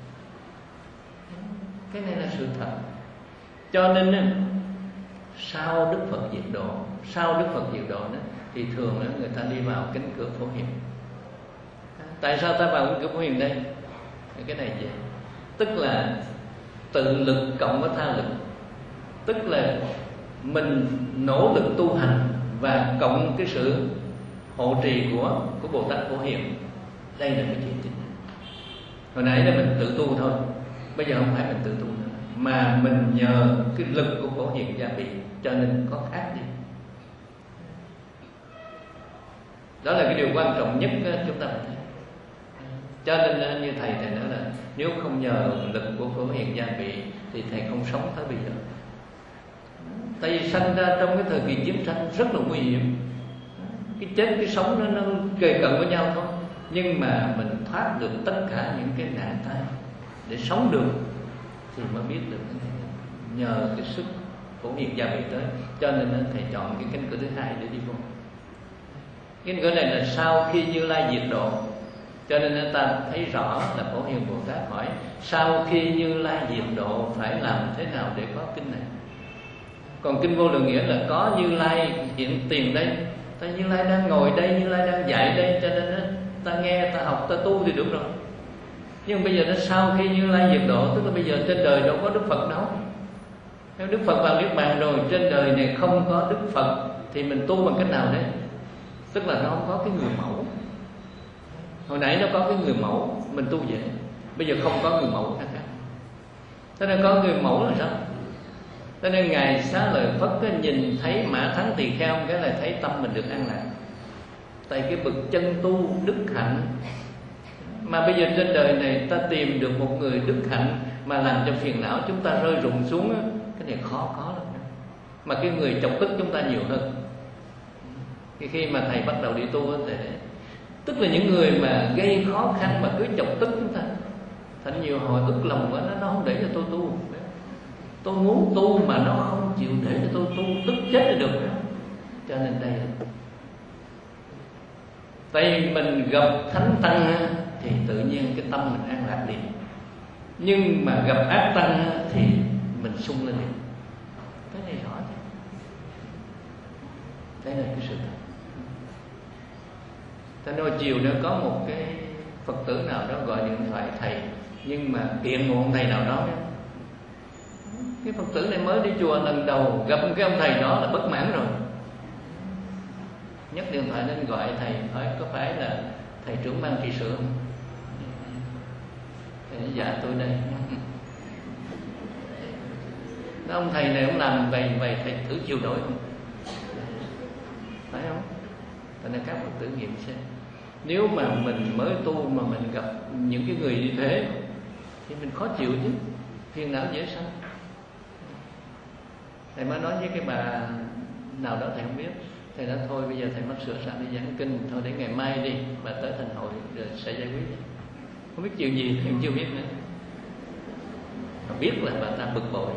Cái này là sự thật. Cho nên sau Đức Phật diệt độ, sau Đức Phật diệt độ đó, thì thường đó, người ta đi vào cánh cửa Phổ Hiền. Tại sao ta vào cánh cửa Phổ Hiền đây? Cái này vậy. Tức là tự lực cộng với tha lực. Tức là mình nỗ lực tu hành và cộng cái sự hộ trì của của Bồ Tát Phổ Hiền. Đây là cái chuyện chính. Hồi nãy là mình tự tu thôi, bây giờ không phải mình tự tu nữa, mà mình nhờ cái lực của Phổ Hiền gia bị, cho nên có khác đi. Đó là cái điều quan trọng nhất chúng ta phải thấy. Cho nên như thầy thầy nói là nếu không nhờ lực của Phổ Hiền gia bị thì thầy không sống tới bây giờ. Tại vì sanh ra trong cái thời kỳ chiến tranh rất là nguy hiểm. Cái chết cái sống nó, nó kề cận với nhau thôi. Nhưng mà mình thoát được tất cả những cái nạn tai để sống được thì mới biết được nhờ cái sức Phổ Hiền gia bị tới. Cho nên thầy chọn cái cánh cửa thứ hai để đi vô. Cái cửa này là sau khi Như Lai diệt độ. Cho nên ta thấy rõ là Phổ Hiền Bồ Tát hỏi sau khi Như Lai diệt độ phải làm thế nào để có kinh này. Còn kinh Vô Lượng Nghĩa là có Như Lai hiện tiền đây, ta Như Lai đang ngồi đây, Như Lai đang dạy đây, cho nên ta nghe, ta học, ta tu thì đúng rồi. Nhưng bây giờ nó sau khi Như Lai diệt độ, tức là bây giờ trên đời đâu có Đức Phật đâu. Nếu Đức Phật vào Niết Bàn rồi, trên đời này không có Đức Phật thì mình tu bằng cách nào đấy? Tức là nó không có cái người mẫu. Hồi nãy nó có cái người mẫu, mình tu dễ. Bây giờ không có người mẫu khác. Thế nên có người mẫu là sao? Thế nên Ngài Xá Lợi Phất cái nhìn thấy Mã Thắng Tỳ Kheo cái là thấy tâm mình được an lạc. Tại cái bậc chân tu đức hạnh. Mà bây giờ trên đời này ta tìm được một người đức hạnh mà làm cho phiền não chúng ta rơi rụng xuống, cái này khó có lắm. Mà cái người chọc tức chúng ta nhiều hơn. Khi, khi mà thầy bắt đầu đi tu thì tức là những người mà gây khó khăn mà cứ chọc tức chúng ta, thành nhiều hồi ức lòng quá, nó, nó không để cho tôi tu. Tôi muốn tu mà nó không chịu để cho tôi tu, tức chết là được. Cho nên đây là tại vì mình gặp thánh tăng thì tự nhiên cái tâm mình an lạc liền. Nhưng mà gặp ác tăng thì mình sung lên liền. Cái này rõ chứ. Đây là cái sự thật. Ta nói chiều nữa có một cái Phật tử nào đó gọi điện thoại thầy, nhưng mà kiện một ông thầy nào đó. Cái Phật tử này mới đi chùa lần đầu gặp cái ông thầy đó là bất mãn rồi, nhấc điện thoại lên gọi thầy, hỏi có phải là thầy trưởng ban trị sự không? Thầy nói dạ tôi đây. Đó, ông thầy này ông làm vậy vậy thầy thử chịu nổi không? Phải không? Tại nên các Phật tử nghiệm xem, nếu mà mình mới tu mà mình gặp những cái người như thế thì mình khó chịu chứ, phiền não dễ sanh. Thầy mới nói với cái bà nào đó thầy không biết, thầy nói thôi bây giờ thầy mất sửa sang đi giảng kinh, thôi để ngày mai đi, bà tới thành hội rồi sẽ giải quyết. Không biết chuyện gì thầy chưa biết nữa, mà biết là bà ta bực bội.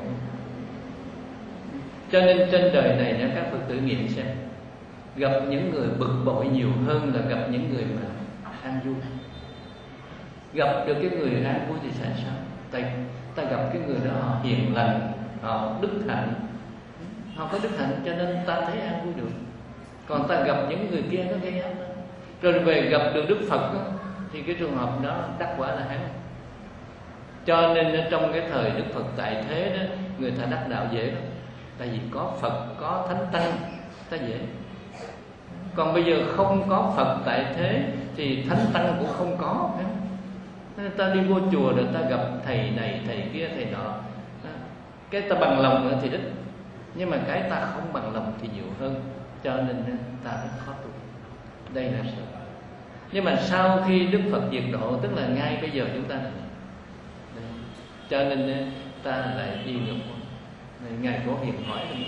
Cho nên trên đời này nếu các Phật tử nghiệm xem, gặp những người bực bội nhiều hơn là gặp những người mà an vui. Gặp được cái người an vui thì sẽ sao? Tại ta gặp cái người đó họ hiền lành, họ đức hạnh, họ có đức hạnh cho nên ta thấy an vui được. Còn ta gặp những người kia nó gây áp, rồi về gặp được Đức Phật đó, thì cái trường hợp đó đắc quả là hắn. Cho nên trong cái thời Đức Phật tại thế đó, người ta đắc đạo dễ lắm. Tại vì có Phật, có Thánh Tăng, ta dễ. Còn bây giờ không có Phật tại thế thì Thánh Tăng cũng không có. Nên ta đi vô chùa rồi ta gặp thầy này, thầy kia, thầy nọ, cái ta bằng lòng thì ít, nhưng mà cái ta không bằng lòng thì nhiều hơn. Cho nên ta rất khó tu. Đây là sự. Nhưng mà sau khi Đức Phật diệt độ, tức là ngay bây giờ chúng ta này, cho nên ta lại đi ngược. Ngài Phổ Hiền hỏi mình.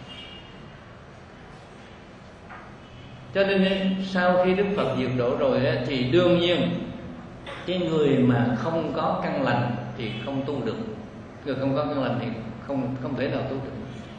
Cho nên sau khi Đức Phật diệt độ rồi thì đương nhiên cái người mà không có căn lành thì không tu được. Người không có căn lành thì không không thể nào tu được.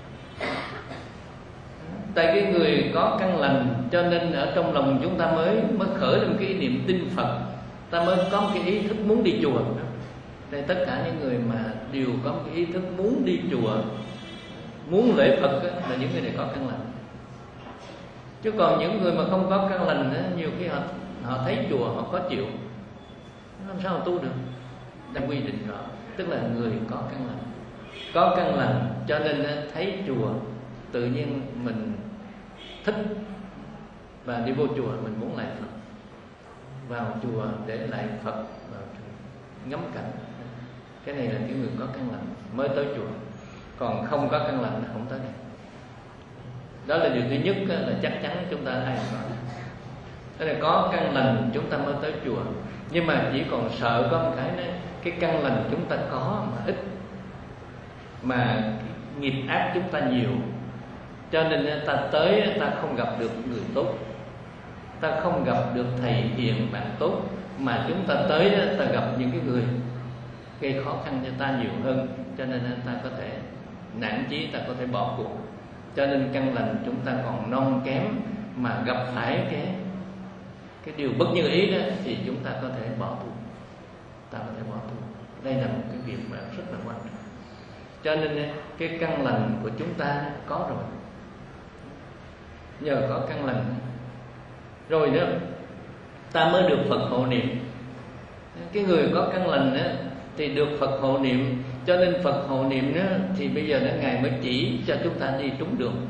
Tại cái người có căn lành cho nên ở trong lòng chúng ta mới mới khởi lên cái ý niệm tin Phật, ta mới có một cái ý thức muốn đi chùa. Đây tất cả những người mà đều có một cái ý thức muốn đi chùa, muốn lễ Phật đó, là những người này có căn lành. Chứ còn những người mà không có căn lành đó, nhiều khi họ họ thấy chùa họ khó chịu, làm sao mà tu được? Đã quy định rõ, tức là người có căn lành, có căn lành cho nên thấy chùa tự nhiên mình thích và đi vô chùa mình muốn lại Phật, vào chùa để lại Phật, vào chùa ngắm cảnh. Cái này là cái người có căn lành mới tới chùa, còn không có căn lành không tới đây. Đó là điều thứ nhất là chắc chắn chúng ta ai cũng có. Thế là có căn lành chúng ta mới tới chùa. Nhưng mà chỉ còn sợ có một cái này, cái căn lành chúng ta có mà ít, mà nghiệp ác chúng ta nhiều, cho nên ta tới ta không gặp được người tốt, ta không gặp được thầy hiền bạn tốt, mà chúng ta tới ta gặp những cái người gây khó khăn cho ta nhiều hơn, cho nên ta có thể nản chí, ta có thể bỏ cuộc. Cho nên căn lành chúng ta còn non kém, mà gặp phải cái cái điều bất như ý đó thì chúng ta có thể bỏ tu, ta có thể bỏ tu. Đây là một cái việc mà rất là quan trọng. Cho nên cái căn lành của chúng ta có rồi, nhờ có căn lành rồi đó ta mới được Phật hộ niệm. Cái người có căn lành đó thì được Phật hộ niệm, cho nên Phật hộ niệm đó thì bây giờ đó Ngài mới chỉ cho chúng ta đi trúng đường.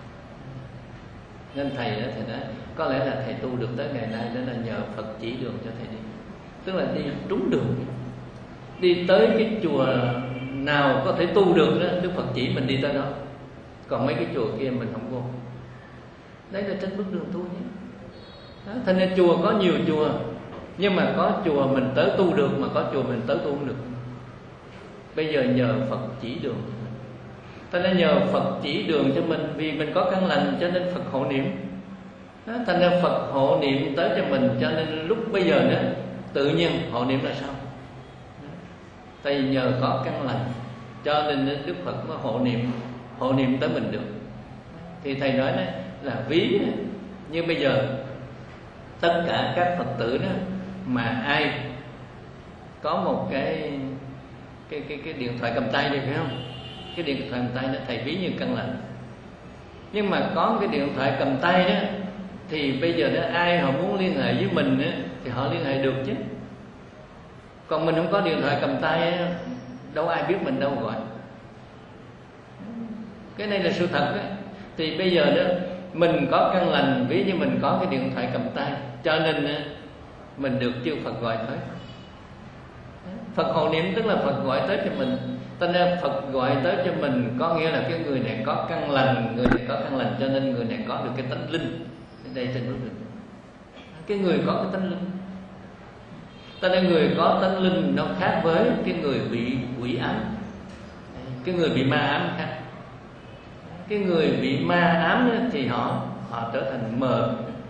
Nên thầy đó thầy nói có lẽ là thầy tu được tới ngày nay đó là nhờ Phật chỉ đường cho thầy đi, tức là đi trúng đường, đi tới cái chùa nào có thể tu được đó, Đức Phật chỉ mình đi tới đó, còn mấy cái chùa kia mình không vô. Đấy là trên bước đường tu nhé. Đó, thành ra chùa có nhiều chùa, nhưng mà có chùa mình tới tu được, mà có chùa mình tới tu không được. Bây giờ nhờ Phật chỉ đường cho mình. Thành ra nhờ Phật chỉ đường cho mình, vì mình có căn lành cho nên Phật hộ niệm. Đó, thành ra Phật hộ niệm tới cho mình, cho nên lúc bây giờ đó tự nhiên hộ niệm là sao? Tại vì nhờ có căn lành cho nên Đức Phật mới hộ niệm, hộ niệm tới mình được. Thì thầy nói đó là ví như bây giờ tất cả các Phật tử đó mà ai có một cái cái cái cái điện thoại cầm tay đi, phải không? Cái điện thoại cầm tay đó thầy ví như căn lành. Nhưng mà có cái điện thoại cầm tay đó thì bây giờ đó ai họ muốn liên hệ với mình đó, thì họ liên hệ được chứ. Còn mình không có điện thoại cầm tay, đâu ai biết mình đâu gọi. Cái này là sự thật đó. Thì bây giờ đó mình có căn lành, ví như mình có cái điện thoại cầm tay, cho nên mình được chư Phật gọi tới. Phật hộ niệm tức là Phật gọi tới cho mình. Cho nên Phật gọi tới cho mình có nghĩa là cái người này có căn lành, người này có căn lành, cho nên người này có được cái tánh linh. Đây trên bước đường, cái người có cái tánh linh. Cho nên người có tánh linh nó khác với cái người bị quỷ ám, cái người bị ma ám khác. Cái người bị ma ám thì họ họ trở thành mờ,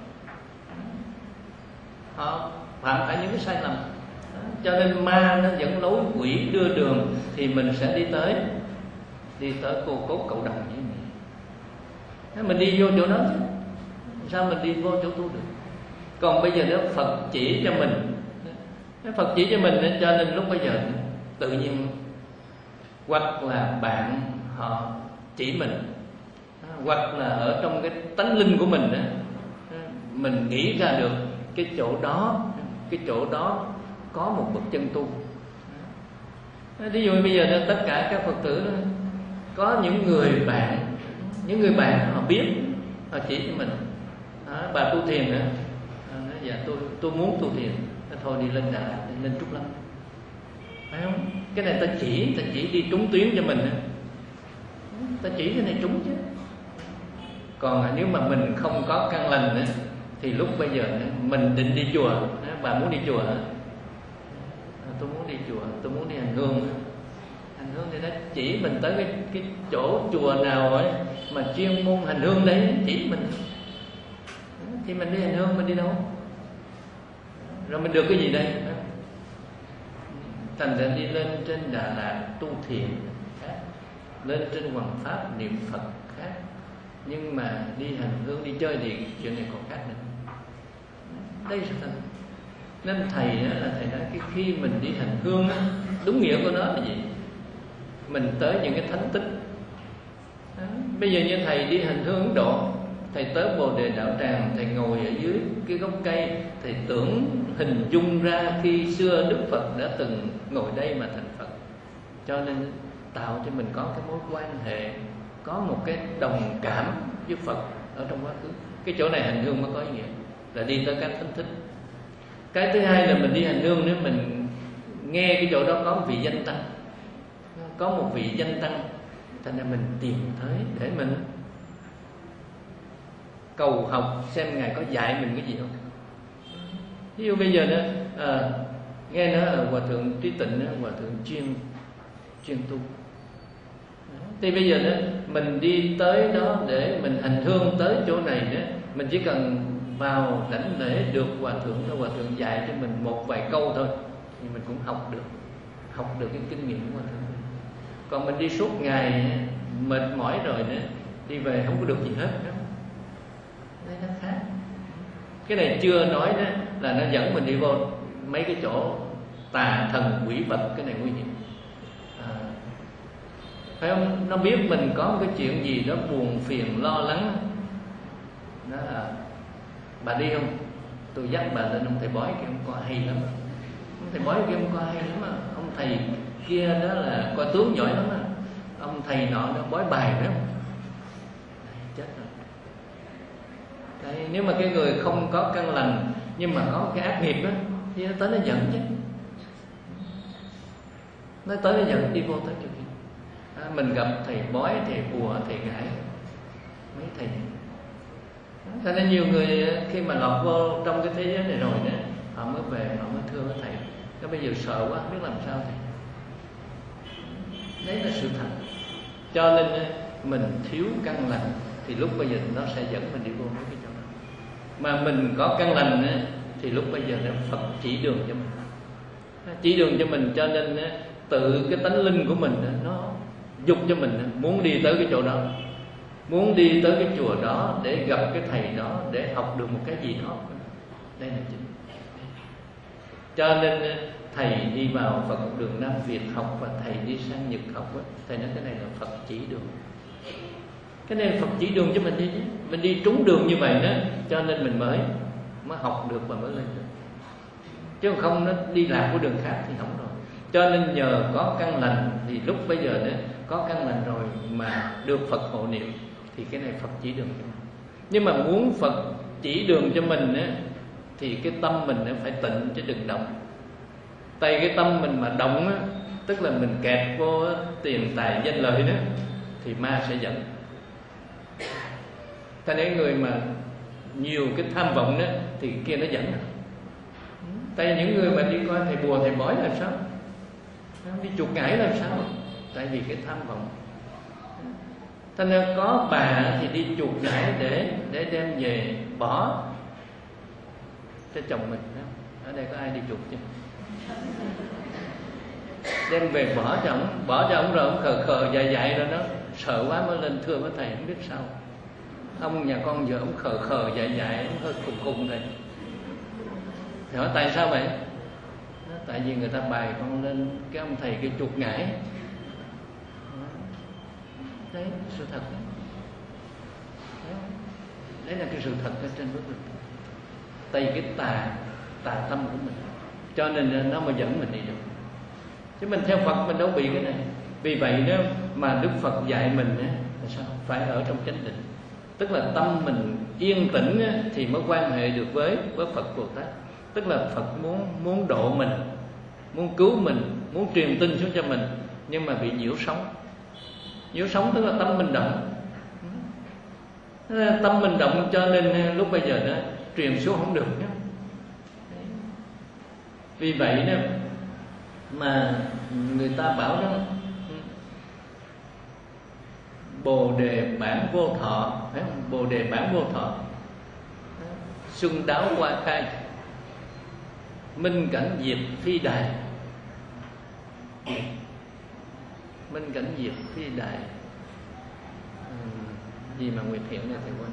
họ phạm phải những cái sai lầm, cho nên ma nó dẫn lối, quỷ đưa đường, thì mình sẽ đi tới đi tới cô cốt cậu đồng với mình. Mình đi vô chỗ đó chứ, sao mình đi vô chỗ tu được? Còn bây giờ đó Phật chỉ cho mình, Phật chỉ cho mình, cho nên lúc bây giờ tự nhiên hoặc là bạn họ chỉ mình, hoặc là ở trong cái tánh linh của mình đó, mình nghĩ ra được cái chỗ đó, cái chỗ đó có một bậc chân tu. Ví dụ bây giờ đó, tất cả các Phật tử đó, có những người bạn, những người bạn họ biết, họ chỉ cho mình. Đó, bà tu thiền nữa, nói dạ tôi tôi muốn tu thiền, thôi đi lên Đà Lạt, lên Trúc Lâm, phải không? Cái này ta chỉ, ta chỉ đi trúng tuyến cho mình, ta chỉ cái này trúng chứ. Còn nếu mà mình không có căn lành nữa, thì lúc bây giờ mình định đi chùa, bà muốn đi chùa hả? Tôi muốn đi chùa, tôi muốn đi hành hương. Hành hương thì nó chỉ mình tới cái, cái chỗ chùa nào ấy mà chuyên môn hành hương đấy, chỉ mình. Thì mình đi hành hương, mình đi đâu? Rồi mình được cái gì đây? thành ra đi lên trên Đà Lạt tu thiền khác, lên trên Hoàng Pháp niệm Phật khác, nhưng mà đi hành hương, đi chơi thì chuyện này còn khác nữa. Đây là thật. Nên thầy đó, là thầy nói cái khi mình đi hành hương đó, đúng nghĩa của nó là gì? Mình tới những cái thánh tích đó. Bây giờ như thầy đi hành hương Ấn Độ, thầy tới Bồ Đề Đạo Tràng, thầy ngồi ở dưới cái gốc cây, thầy tưởng hình dung ra khi xưa Đức Phật đã từng ngồi đây mà thành Phật. Cho nên tạo cho mình có cái mối quan hệ, có một cái đồng cảm với Phật ở trong quá khứ. Cái chỗ này hành hương mới có ý nghĩa, là đi tới các thánh tích. Cái thứ hai là mình đi hành hương, nếu mình nghe cái chỗ đó có một vị danh tăng, có một vị danh tăng, thành ra mình tìm tới để mình cầu học xem Ngài có dạy mình cái gì không. Ví dụ bây giờ đó à, nghe nói là Hòa Thượng Trí Tịnh đó, Hòa Thượng chuyên chuyên tu, thì bây giờ đó mình đi tới đó để mình hành hương tới chỗ này đó, mình chỉ cần vào đảnh lễ được Hòa Thượng đó, Hòa Thượng dạy cho mình một vài câu thôi, thì mình cũng học được học được cái kinh nghiệm của Hòa Thượng. Còn mình đi suốt ngày mệt mỏi rồi nữa, đi về không có được gì hết đó. Đây nó khác. Cái này chưa nói đó là nó dẫn mình đi vô mấy cái chỗ tà thần quỷ vật, cái này nguy hiểm. À, phải không? Nó biết mình có một cái chuyện gì đó buồn phiền lo lắng đó, à, bà đi không? Tôi dắt bà lên ông thầy bói kia, ông coi hay lắm. Ông thầy bói kia ông coi hay lắm. Ông thầy kia đó là coi tướng giỏi lắm. Ông thầy nọ nó bói bài đó. Chết rồi. Đấy, nếu mà cái người không có căn lành nhưng mà có cái ác nghiệp đó, thì nó tới nó giận chứ. Nó tới nó giận, đi vô tới chỗ kia. À, mình gặp thầy bói, thầy bùa, thầy ngải, mấy thầy. Cho nên nhiều người khi mà lọt vô trong cái thế giới này rồi đó, họ mới về, họ mới thưa với thầy. Nó bây giờ sợ quá, không biết làm sao thầy. Đấy là sự thật. Cho nên mình thiếu căn lành thì lúc bây giờ nó sẽ dẫn mình đi vô mấy cái chỗ đó. Mà mình có căn lành thì lúc bây giờ Phật chỉ đường cho mình, chỉ đường cho mình. Cho nên tự cái tánh linh của mình nó dục cho mình muốn đi tới cái chỗ đó, muốn đi tới cái chùa đó để gặp cái thầy đó, để học được một cái gì đó. Đây là chính. Cho nên thầy đi vào Phật đường Nam Việt học và thầy đi sang Nhật học đó, thầy nói cái này là Phật chỉ đường. Cái này là Phật chỉ đường cho mình đi chứ. Mình đi trúng đường như vậy đó, cho nên mình mới mới học được và mới lên được. Chứ không nó đi lạc của đường khác thì không rồi. Cho nên nhờ có căn lành thì lúc bây giờ đó có căn lành rồi mà được Phật hộ niệm thì cái này Phật chỉ đường cho mình. Nhưng mà muốn Phật chỉ đường cho mình á, thì cái tâm mình nó phải tịnh chứ đừng động. Tại cái tâm mình mà động á, tức là mình kẹt vô á, tiền tài danh lợi đó, thì ma sẽ dẫn. Tại nên người mà nhiều cái tham vọng đó thì kia nó dẫn. Tại những người mà đi coi thầy bùa thầy bói là sao? Đi chuột ngải là sao? Tại vì cái tham vọng. Thành ra có bà thì đi chuột ngải để để đem về bỏ cho chồng mình. Ở đây có ai đi chuột chưa? Đem về bỏ cho ông, bỏ cho ông rồi ông khờ khờ dại dại rồi đó, sợ quá mới lên thưa với thầy, không biết sao. Ông nhà con giờ ông khờ khờ dại dại, ông hơi khùng khùng này. Thì hỏi tại sao vậy? Nó, tại vì người ta bài con lên cái ông thầy cái chuột ngải. Đấy, sự thật đó. Đấy, đấy là cái sự thật ở trên bức đường. Tại vì cái tà tà tâm của mình, cho nên nó mới dẫn mình đi được. Chứ mình theo Phật mình đâu bị cái này. Vì vậy đó mà Đức Phật dạy mình á, là sao? Phải ở trong chánh định. Tức là tâm mình yên tĩnh á, thì mới quan hệ được với với Phật Bồ Tát. Tức là Phật muốn muốn độ mình, muốn cứu mình, muốn truyền tin xuống cho mình, nhưng mà bị nhiễu sóng. Nhiễu sóng tức là tâm mình động. Tâm mình động cho nên lúc bây giờ đó truyền xuống không được nữa. Vì vậy đó mà người ta bảo đó, Bồ đề bản vô thọ, phải không? Bồ đề bản vô thọ, xuân đáo hoa khai, minh cảnh diệt phi đài. Minh Cảnh Diệt Phi Đại gì mà Nguyệt Hiện này thầy quên.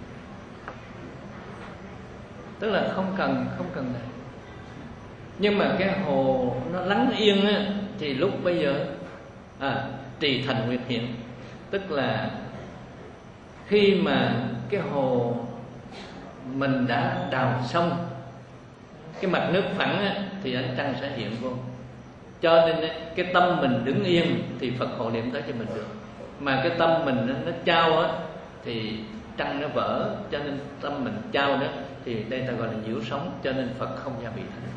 Tức là không cần không cần này. Nhưng mà cái hồ nó lắng yên á, thì lúc bây giờ à, trì thành Nguyệt Hiện. Tức là khi mà cái hồ mình đã đào xong, cái mặt nước phẳng á, thì ánh trăng sẽ hiện vô. Cho nên á, cái tâm mình đứng yên thì Phật hộ niệm tới cho mình được. Mà cái tâm mình nó, nó trao á, thì trăng nó vỡ. Cho nên tâm mình trao đó, thì đây ta gọi là nhiễu sóng. Cho nên Phật không gia bị thành,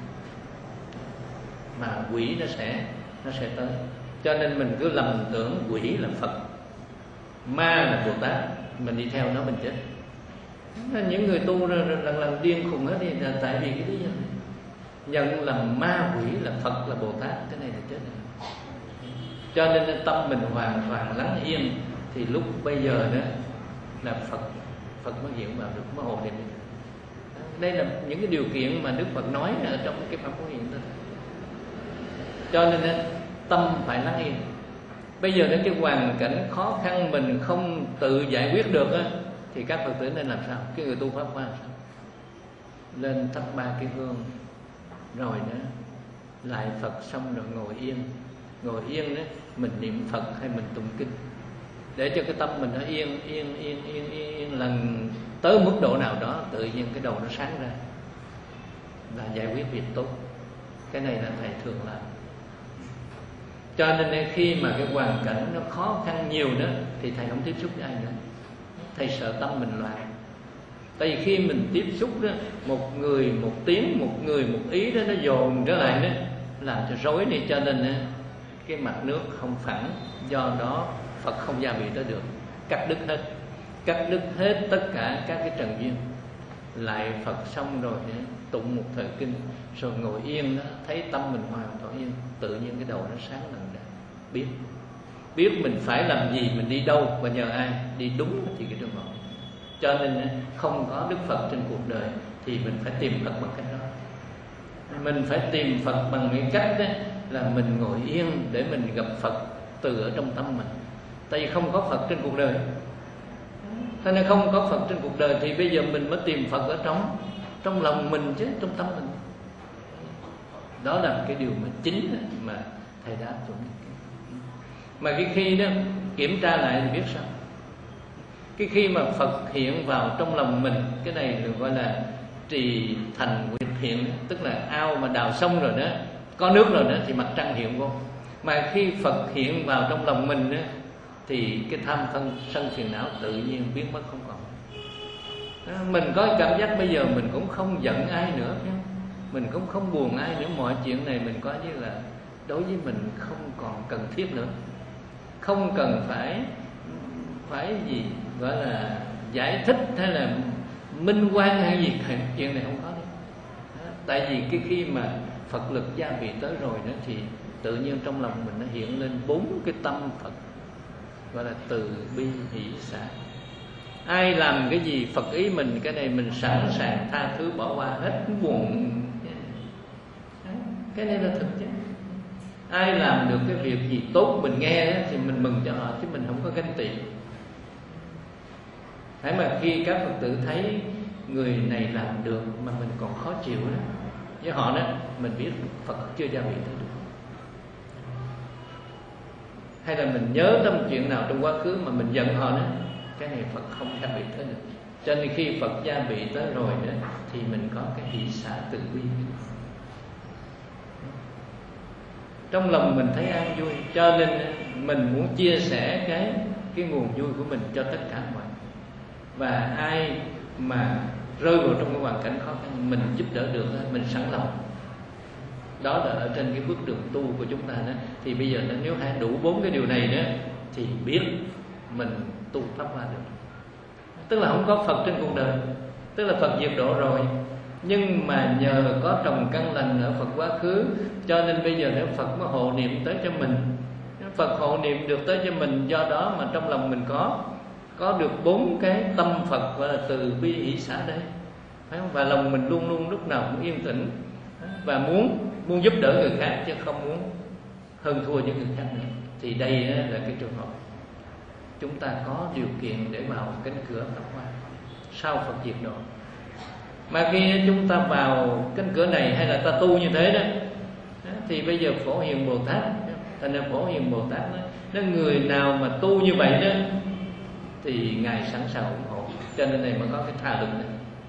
mà quỷ nó sẽ nó sẽ tới. Cho nên mình cứ lầm tưởng quỷ là Phật, ma là Bồ Tát, mình đi theo nó mình chết. Những người tu lần lần điên khùng hết thì là tại vì cái lý do này, nhận làm ma quỷ là Phật là Bồ Tát, cái này là chết rồi. Cho nên tâm mình hoàn toàn lắng yên, thì lúc bây giờ đó là Phật Phật mới hiện vào được, mới hộ niệm. Đây là những cái điều kiện mà Đức Phật nói ở trong cái Pháp Phổ Hiện đó. Cho nên tâm phải lắng yên. Bây giờ đến cái hoàn cảnh khó khăn mình không tự giải quyết được á, thì các Phật tử nên làm sao? Cái người tu Pháp Hoa làm sao? Lên thắp ba cái hương, rồi đó lại Phật xong rồi ngồi yên. Ngồi yên đó, mình niệm Phật hay mình tụng kinh, để cho cái tâm mình nó yên yên yên yên yên, yên. Lần tới mức độ nào đó tự nhiên cái đầu nó sáng ra là giải quyết việc tốt. Cái này là thầy thường làm. Cho nên khi mà cái hoàn cảnh nó khó khăn nhiều đó, thì thầy không tiếp xúc với ai nữa. Thầy sợ tâm mình loạn. Tại vì khi mình tiếp xúc đó, một người một tiếng, một người một ý đó, nó dồn trở lại đó, làm cho rối đi. Cho nên đó, cái mặt nước không phẳng. Do đó Phật không gia bị tới được. Cắt đứt hết. Cắt đứt hết tất cả các cái trần duyên. Lại Phật xong rồi tụng một thời kinh, rồi ngồi yên đó, thấy tâm mình hoàn toàn yên, tự nhiên cái đầu nó sáng lần ra. Biết Biết mình phải làm gì, mình đi đâu và nhờ ai. Đi đúng thì cái đường ngộ. Cho nên không có Đức Phật trên cuộc đời thì mình phải tìm Phật bằng cách đó. Mình phải tìm Phật bằng cái cách đó là mình ngồi yên để mình gặp Phật từ ở trong tâm mình. Tại vì không có Phật trên cuộc đời. Thế nên không có Phật trên cuộc đời thì bây giờ mình mới tìm Phật ở trong trong lòng mình chứ, trong tâm mình. Đó là cái điều mà chính mà thầy đã áp dụng. Mà cái khi đó kiểm tra lại thì biết sao? Cái khi mà Phật hiện vào trong lòng mình, cái này được gọi là trì thành Nguyệt Hiện. Tức là ao mà đào xong rồi đó, có nước rồi đó, thì mặt trăng hiện vô. Mà khi Phật hiện vào trong lòng mình đó, thì cái tham thân sân phiền não tự nhiên biến mất không còn. Mình có cảm giác bây giờ mình cũng không giận ai nữa, mình cũng không buồn ai nữa. Mọi chuyện này mình có như là đối với mình không còn cần thiết nữa. Không cần phải phải gì gọi là giải thích hay là minh quan hay gì cả. Chuyện này không có đâu. Tại vì cái khi mà Phật lực gia bị tới rồi đó, thì tự nhiên trong lòng mình nó hiện lên bốn cái tâm Phật, gọi là từ bi hỷ xả. Ai làm cái gì Phật ý mình, cái này mình sẵn sàng tha thứ bỏ qua hết buồn. Cái này là thực chất. Ai làm được cái việc gì tốt mình nghe đó, thì mình mừng cho họ, chứ mình không có ganh tị. Thế mà khi các Phật tử thấy người này làm được mà mình còn khó chịu đó với họ đó, mình biết Phật chưa gia bị tới được. Hay là mình nhớ tâm chuyện nào trong quá khứ mà mình giận họ đó, cái này Phật không gia bị tới được. Cho nên khi Phật gia bị tới rồi đó, thì mình có cái hỷ xả từ bi. Trong lòng mình thấy an vui, cho nên mình muốn chia sẻ cái cái nguồn vui của mình cho tất cả mọi người. Và ai mà rơi vào trong cái hoàn cảnh khó khăn, mình giúp đỡ được, mình sẵn lòng. Đó là ở trên cái bước đường tu của chúng ta đó. Thì bây giờ nếu hai đủ bốn cái điều này đó, thì biết mình tu Pháp Hoa được. Tức là không có Phật trên cuộc đời, tức là Phật diệt độ rồi, nhưng mà nhờ có trồng căn lành ở Phật quá khứ, cho nên bây giờ nếu Phật mới hộ niệm tới cho mình. Phật hộ niệm được tới cho mình, do đó mà trong lòng mình có có được bốn cái tâm Phật, gọi là từ bi hỷ xả đây, phải không? Và lòng mình luôn luôn lúc nào cũng yên tĩnh và muốn muốn giúp đỡ người khác, chứ không muốn hơn thua những người khác nữa. Thì đây là cái trường hợp chúng ta có điều kiện để vào cánh cửa Pháp Hoa sau Phật diệt độ. Mà khi chúng ta vào cánh cửa này hay là ta tu như thế đó, thì bây giờ Phổ Hiền Bồ Tát, thành ra Phổ Hiền Bồ Tát đó, nó người nào mà tu như vậy đó thì Ngài sẵn sàng ủng hộ. Cho nên này mới có cái tha lực này.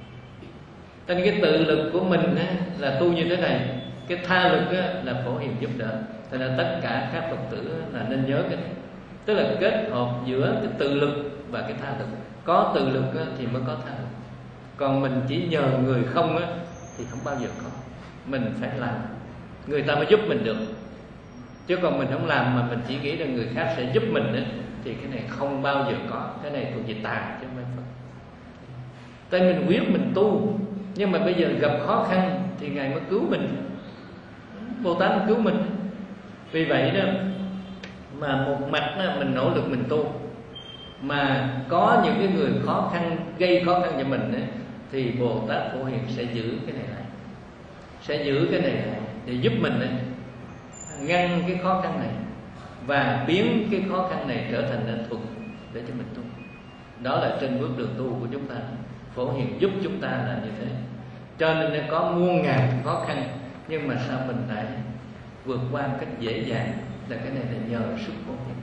Cho nên cái tự lực của mình á, là tu như thế này, cái tha lực á, là Phổ Hiền giúp đỡ. Cho nên tất cả các Phật tử là nên nhớ cái này, tức là kết hợp giữa cái tự lực và cái tha lực. Có tự lực á, thì mới có tha lực. Còn mình chỉ nhờ người không á, thì không bao giờ có. Mình phải làm, người ta mới giúp mình được. Chứ còn mình không làm mà mình chỉ nghĩ là người khác sẽ giúp mình á, thì cái này không bao giờ có. Cái này thuộc về tà chứ không phải Phật. Tại mình quyết mình tu, nhưng mà bây giờ gặp khó khăn thì Ngài mới cứu mình, Bồ Tát mới cứu mình. Vì vậy đó mà một mặt đó, mình nỗ lực mình tu, mà có những cái người khó khăn gây khó khăn cho mình ấy, thì Bồ Tát Phổ Hiền sẽ giữ cái này lại, sẽ giữ cái này lại để giúp mình ấy, ngăn cái khó khăn này và biến cái khó khăn này trở thành là thuận để cho mình tu. Đó là trên bước đường tu của chúng ta, Phổ Hiền giúp chúng ta là như thế. Cho nên nó có muôn ngàn khó khăn, nhưng mà sao mình lại vượt qua một cách dễ dàng, là cái này là nhờ sức Phổ Hiền.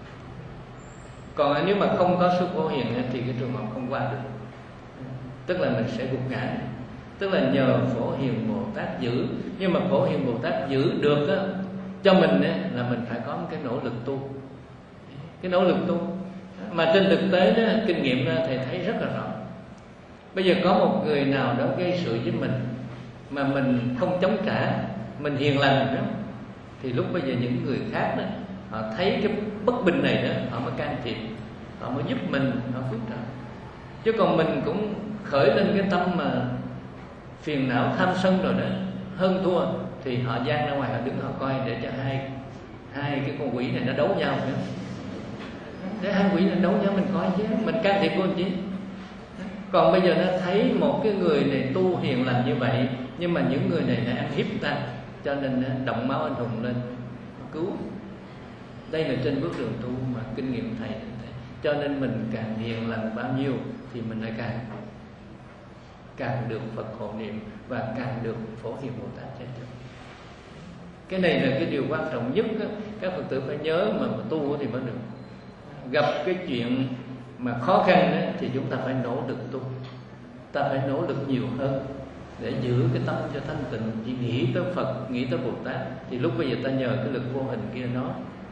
Còn nếu mà không có sức Phổ Hiền thì cái trường hợp không qua được, tức là mình sẽ gục ngã. Tức là nhờ Phổ Hiền Bồ Tát giữ. Nhưng mà Phổ Hiền Bồ Tát giữ được á, cho mình á, là mình phải có một cái nỗ lực tu, cái nỗ lực tu. Mà trên thực tế đó, kinh nghiệm đó, thầy thấy rất là rõ. Bây giờ có một người nào đó gây sự với mình mà mình không chống trả, mình hiền lành đó, thì lúc bây giờ những người khác đó, họ thấy cái bất bình này đó, họ mới can thiệp, họ mới giúp mình, họ phước trợ. Chứ còn mình cũng khởi lên cái tâm mà phiền não tham sân rồi đó, hơn thua, thì họ gian ra ngoài, họ đứng họ coi để cho hai hai cái con quỷ này nó đấu nhau nữa. Để hai quỷ này đấu nhau mình coi chứ, mình can thiệp vô chi. Còn bây giờ nó thấy một cái người này tu hiền lành như vậy, nhưng mà những người này lại ăn hiếp ta, cho nên động máu anh hùng lên cứu. Đây là trên bước đường tu mà kinh nghiệm thầy. Cho nên mình càng hiền lành bao nhiêu thì mình lại càng càng được Phật hộ niệm và càng được Phổ Hiền Bồ Tát che chở. Cái này là cái điều quan trọng nhất đó. Các Phật tử phải nhớ mà, mà tu thì mới được. Gặp cái chuyện mà khó khăn đó, thì chúng ta phải nỗ lực tu, ta phải nỗ lực nhiều hơn để giữ cái tâm cho thanh tịnh. Chỉ nghĩ tới Phật, nghĩ tới Bồ Tát, thì lúc bây giờ ta nhờ cái lực vô hình kia nó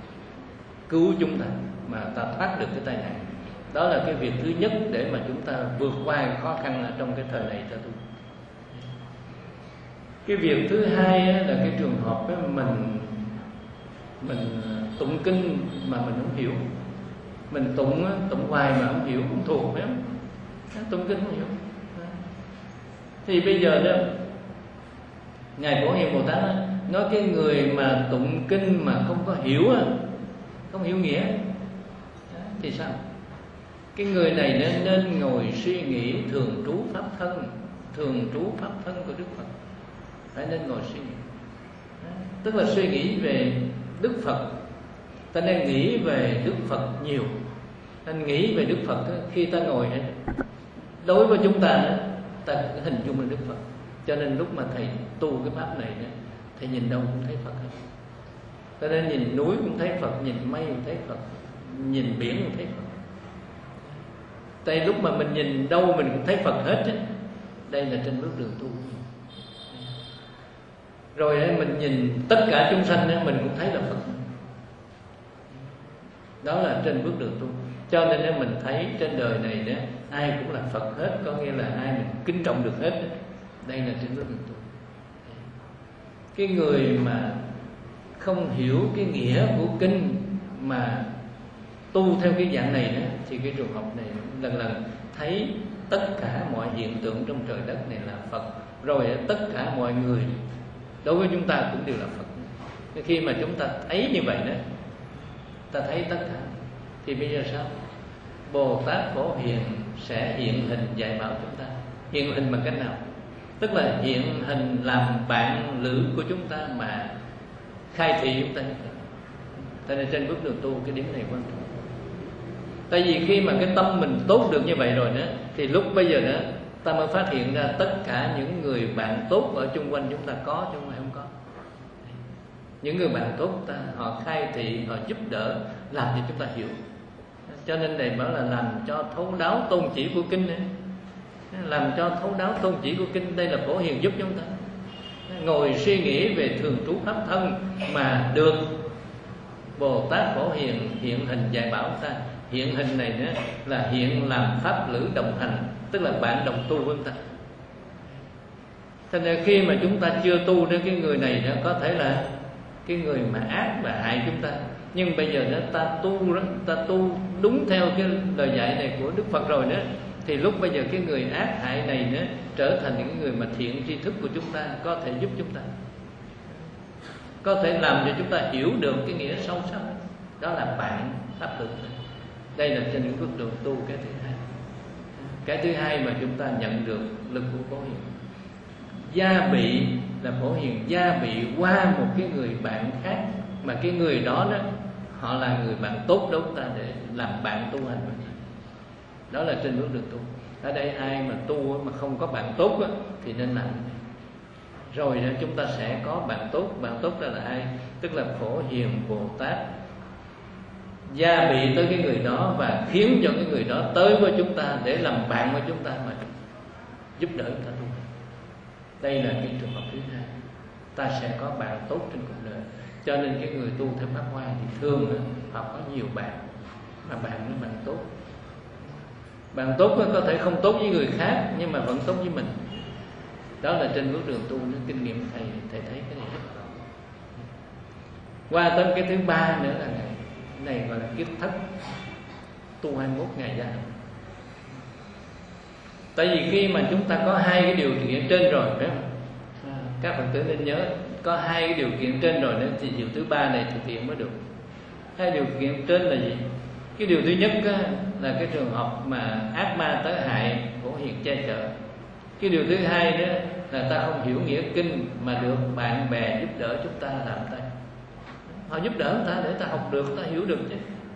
cứu chúng ta mà ta thoát được cái tai nạn. Đó là cái việc thứ nhất để mà chúng ta vượt qua cái khó khăn ở trong cái thời này ta tu. Cái việc thứ hai là cái trường hợp đó mình mình tụng kinh mà mình không hiểu, mình tụng tụng hoài mà không hiểu, không thuộc, phải không? Tụng kinh không hiểu. Thì bây giờ đó Ngài Phổ Hiền Bồ Tát nói cái người mà tụng kinh mà không có hiểu, không hiểu nghĩa thì sao? Cái người này nên, nên ngồi suy nghĩ thường trú pháp thân, thường trú pháp thân của Đức Phật. Phải nên ngồi suy nghĩ, tức là suy nghĩ về Đức Phật. Ta nên nghĩ về Đức Phật nhiều. Ta nghĩ về Đức Phật khi ta ngồi ấy, đối với chúng ta, ta hình dung là Đức Phật. Cho nên lúc mà thầy tu cái pháp này, thầy nhìn đâu cũng thấy Phật hết. Ta nên nhìn núi cũng thấy Phật, nhìn mây cũng thấy Phật, nhìn biển cũng thấy Phật. Tại lúc mà mình nhìn đâu mình cũng thấy Phật hết á. Đây là trên bước đường tu. Rồi mình nhìn tất cả chúng sanh đó, mình cũng thấy là Phật. Đó là trên bước đường tu. Cho nên mình thấy trên đời này đó, ai cũng là Phật hết, có nghĩa là ai mình kính trọng được hết. Đây là trên bước đường tu. Cái người mà không hiểu cái nghĩa của kinh mà tu theo cái dạng này đó, thì cái trường hợp này lần lần thấy tất cả mọi hiện tượng trong trời đất này là Phật. Rồi tất cả mọi người đối với chúng ta cũng đều là Phật. Khi mà chúng ta thấy như vậy đó, ta thấy tất cả, thì bây giờ sao? Bồ Tát Phổ Hiền sẽ hiện hình dạy bảo chúng ta. Hiện hình bằng cách nào? Tức là hiện hình làm bạn lữ của chúng ta mà khai thị chúng ta. Cho nên trên bước đường tu cái điểm này quan trọng. Tại vì khi mà cái tâm mình tốt được như vậy rồi đó, thì lúc bây giờ đó ta mới phát hiện ra tất cả những người bạn tốt ở chung quanh chúng ta có chứ không phải không có. Những người bạn tốt ta, họ khai thị, họ giúp đỡ, làm cho chúng ta hiểu. Cho nên Thầy bảo là làm cho thấu đáo tôn chỉ của kinh này. Làm cho thấu đáo tôn chỉ của kinh, đây là Phổ Hiền giúp chúng ta. Ngồi suy nghĩ về thường trú pháp thân mà được Bồ Tát Phổ Hiền hiện hình dạy bảo ta. Hiện hình này nữa là hiện làm pháp lữ đồng hành, tức là bạn đồng tu với ta. Cho nên khi mà chúng ta chưa tu đến cái người này đó, có thể là cái người mà ác và hại chúng ta, nhưng bây giờ đó ta tu đó, ta tu đúng theo cái lời dạy này của Đức Phật rồi đó, thì lúc bây giờ cái người ác hại này nữa trở thành những người mà thiện tri thức của chúng ta, có thể giúp chúng ta, có thể làm cho chúng ta hiểu được cái nghĩa sâu sắc. Đó là bạn pháp lực. Đây là trên những bước đường tu cái thứ hai. Cái thứ hai mà chúng ta nhận được lực của Phổ Hiền, gia bị là Phổ Hiền gia bị qua một cái người bạn khác, mà cái người đó đó họ là người bạn tốt đối với ta để làm bạn tu hành với ta. Đó là trên bước đường tu. Ở đây ai mà tu mà không có bạn tốt đó, thì nên làm rồi đó chúng ta sẽ có bạn tốt. Bạn tốt đó là ai? Tức là Phổ Hiền Bồ Tát gia bị tới cái người đó và khiến cho cái người đó tới với chúng ta để làm bạn với chúng ta mà giúp đỡ chúng ta tu. Đây là cái trường hợp thứ hai. Ta sẽ có bạn tốt trên cuộc đời. Cho nên cái người tu theo pháp Hoa thì thường họ có nhiều bạn, mà bạn nó bạn tốt. Bạn tốt có thể không tốt với người khác, nhưng mà vẫn tốt với mình. Đó là trên bước đường tu, nó kinh nghiệm thầy thầy thấy cái này rất rõ. Qua tới cái thứ ba nữa là này, này gọi là kiếp thất tu hai mươi mốt ngày gia. Tại vì khi mà chúng ta có hai cái điều kiện trên rồi đó, các Phật tử nên nhớ, có hai cái điều kiện trên rồi đó, thì điều thứ ba này thực hiện mới được. Hai điều kiện trên là gì? Cái điều thứ nhất á, là cái trường hợp mà ác ma tới hại, Phổ Hiền che chở. Cái điều thứ hai đó là ta không hiểu nghĩa kinh mà được bạn bè giúp đỡ chúng ta làm tay. Họ giúp đỡ ta để ta học được, ta hiểu được chứ.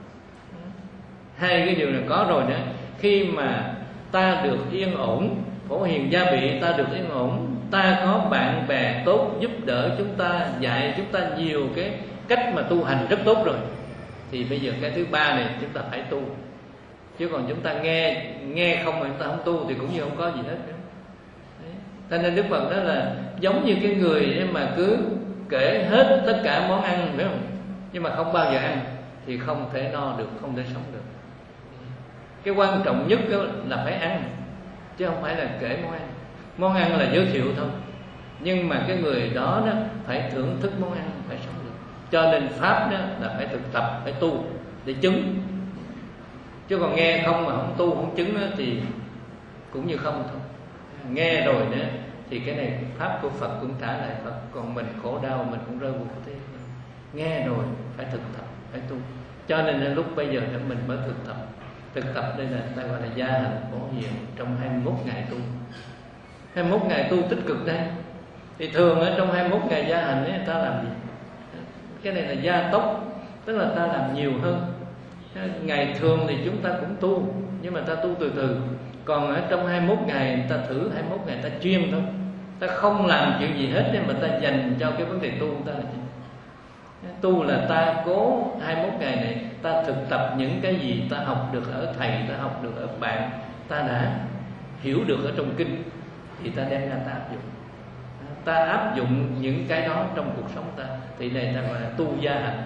Hai cái điều này có rồi nữa. Khi mà ta được yên ổn, Phổ Hiền gia bị ta được yên ổn, ta có bạn bè tốt giúp đỡ chúng ta, dạy chúng ta nhiều cái cách mà tu hành rất tốt rồi, thì bây giờ cái thứ ba này chúng ta phải tu. Chứ còn chúng ta nghe nghe không mà chúng ta không tu thì cũng như không có gì hết nữa. Cho nên Đức Phật đó là giống như cái người mà cứ kể hết tất cả món ăn, phải không? Nhưng mà không bao giờ ăn thì không thể no được, không thể sống được. Cái quan trọng nhất là phải ăn, chứ không phải là kể món ăn. Món ăn là giới thiệu thôi, nhưng mà cái người đó, đó phải thưởng thức món ăn, phải sống được. Cho nên Pháp đó là phải thực tập, phải tu để chứng. Chứ còn nghe không mà không tu, không chứng đó, thì cũng như không thôi. Nghe rồi nữa thì cái này Pháp của Phật cũng trả lại Phật. Còn mình khổ đau mình cũng rơi vô thế. Nghe rồi phải thực tập, phải tu. Cho nên là lúc bây giờ mình mới thực tập. Thực tập đây là ta gọi là gia hành Phổ Hiền trong hai mươi mốt ngày tu. hai mươi mốt ngày tu tích cực đây. Thì thường ở trong hai mươi mốt ngày gia hành ấy, ta làm gì? Cái này là gia tốc, tức là ta làm nhiều hơn. Ngày thường thì chúng ta cũng tu, nhưng mà ta tu từ từ. Còn ở trong hai mươi mốt ngày, ta thử hai mươi mốt ngày ta chuyên thôi. Ta không làm chuyện gì hết, nhưng mà ta dành cho cái vấn đề tu của ta là gì? Tu là ta cố hai mươi mốt ngày này ta thực tập những cái gì ta học được ở thầy, ta học được ở bạn, ta đã hiểu được ở trong kinh, thì ta đem ra ta áp dụng. Ta áp dụng những cái đó trong cuộc sống ta, thì này ta gọi là tu gia hành.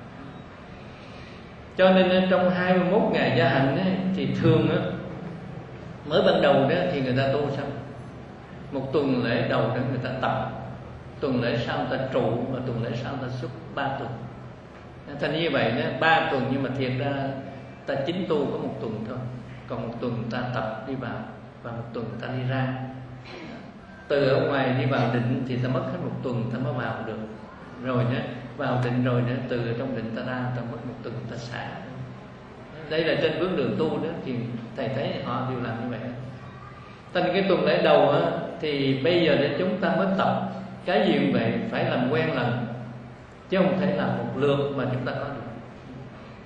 Cho nên trong hai mươi mốt ngày gia hành ấy, thì thường ấy, mới ban đầu đó thì người ta tu xong một tuần lễ đầu đó người ta tập, tuần lễ sau người ta trụ, và tuần lễ sau người ta xuất ba tuần. Thành như vậy đó, ba tuần, nhưng mà thiệt ra ta chính tu có một tuần thôi, còn một tuần ta tập đi vào, và một tuần ta đi ra. Từ ở ngoài đi vào định thì ta mất hết một tuần ta mới vào được. Rồi đó vào định rồi đó, từ ở trong định ta ra ta mất một tuần ta xả. Đây là trên bước đường tu đó, thì thầy thấy họ đều làm như vậy. Thành cái tuần lễ đầu á, thì bây giờ để chúng ta mới tập cái gì cũng vậy, phải làm quen lần, chứ không thể làm một lượt mà chúng ta có được.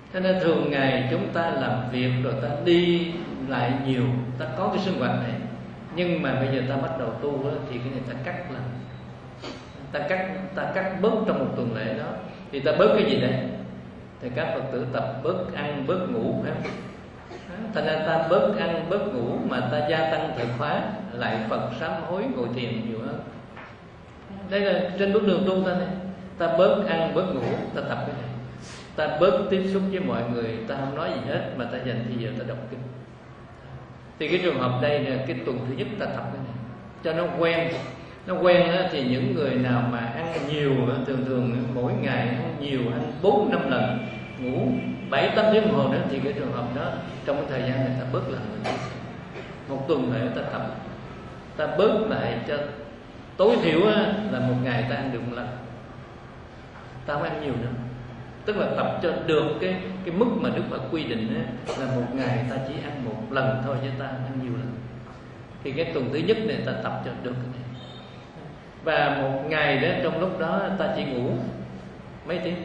Cho nên thường ngày chúng ta làm việc rồi ta đi lại nhiều, ta có cái sinh hoạt này, nhưng mà bây giờ ta bắt đầu tu đó, thì cái này ta cắt lại, ta cắt ta cắt bớt trong một tuần lễ đó. Thì ta bớt cái gì đây? Thì các Phật tử tập bớt ăn bớt ngủ, phải không? Thành ra ta bớt ăn bớt ngủ mà ta gia tăng thời khóa, lại Phật sám hối ngồi thiền nhiều hơn. Đây là trên bước đường tu ta này. Ta bớt ăn bớt ngủ, ta tập cái này. Ta bớt tiếp xúc với mọi người, ta không nói gì hết mà ta dành thời giờ ta đọc kinh. Thì cái trường hợp đây là cái tuần thứ nhất ta tập cái này cho nó quen. Nó quen á, thì những người nào mà ăn nhiều, thường thường mỗi ngày ăn nhiều, ăn bốn năm lần, ngủ bảy tám tiếng đồng hồ nữa, thì cái trường hợp đó trong cái thời gian này ta bớt lại. Một tuần lễ ta tập, ta bớt lại cho tối thiểu á, là một ngày ta ăn được một lần, ta không ăn nhiều nữa. Tức là tập cho được cái cái mức mà Đức Phật quy định á, là một ngày ta chỉ ăn một lần thôi, chứ ta ăn nhiều lần. Thì cái tuần thứ nhất này ta tập cho được cái này. Và một ngày đó trong lúc đó ta chỉ ngủ mấy tiếng?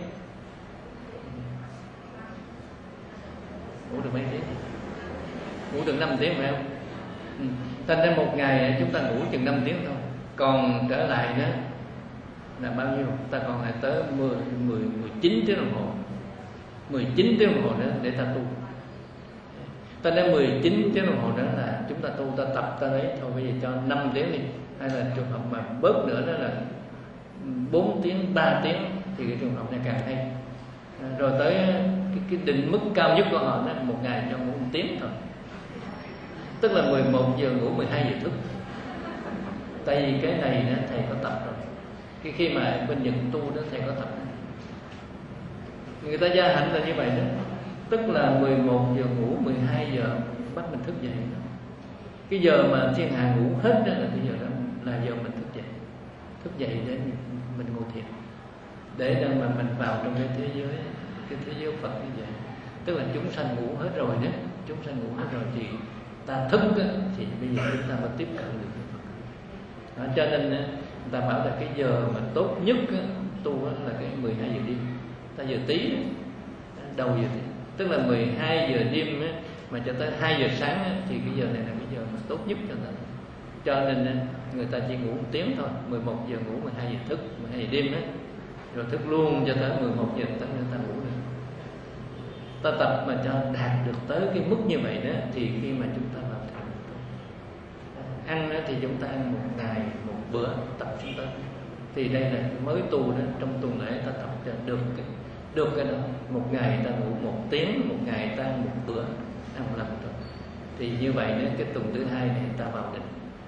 Ngủ được mấy tiếng? Ngủ được năm tiếng phải không? Ừ. Thành ra một ngày chúng ta ngủ chừng năm tiếng thôi. Còn trở lại đó là bao nhiêu? Ta còn lại tới mười, mười, mười chín tiếng đồng hồ. mười chín tiếng đồng hồ nữa để ta tu. Ta đến mười chín tiếng đồng hồ đó là chúng ta tu, ta tập, ta lấy thôi bây giờ cho năm tiếng đi. Hay là trường hợp mà bớt nữa đó là bốn tiếng, ba tiếng, thì cái trường hợp này càng hay. Rồi tới cái, cái định mức cao nhất của họ đó, một ngày cho ngủ một tiếng thôi. Tức là mười một giờ ngủ, mười hai giờ thức. Tại vì cái này đó, thầy có tập rồi. Cái khi mà bên Nhật tu đó thầy có tập. Người ta gia hạnh là như vậy đó. Tức là mười một giờ ngủ, mười hai giờ bắt mình thức dậy. Cái giờ mà thiên hà ngủ hết đó là cái giờ đó là giờ mình thức dậy. Thức dậy để mình ngồi thiền, để cho mà mình vào trong cái thế giới, cái thế giới Phật như vậy. Tức là chúng sanh ngủ hết rồi đó, chúng sanh ngủ hết rồi thì ta thức đó, thì bây giờ chúng ta mới tiếp cận được với Phật. Đó, cho nên người ta bảo là cái giờ mà tốt nhất đó, tu đó, là cái mười hai giờ đêm, ta giờ tí đó, đầu giờ tí. Tức là mười hai giờ đêm á, mà cho tới hai giờ sáng á, thì cái giờ này là cái giờ mà tốt nhất cho ta. Cho nên người ta chỉ ngủ một tiếng thôi, mười một giờ ngủ, mười hai giờ thức, mười hai giờ đêm á, rồi thức luôn cho tới mười một giờ tới người ta ngủ được. Ta tập mà cho đạt được tới cái mức như vậy đó, thì khi mà chúng ta vào thiền, ăn đó, thì chúng ta ăn một ngày một bữa, tập chúng ta. Thì đây là mới tu đó, trong tuần lễ ta tập cho được cái được cái đó. Một ngày ta ngủ một tiếng, một ngày ta ăn một bữa, ăn một lần thôi. Thì như vậy đó, cái tuần thứ hai này ta vào định,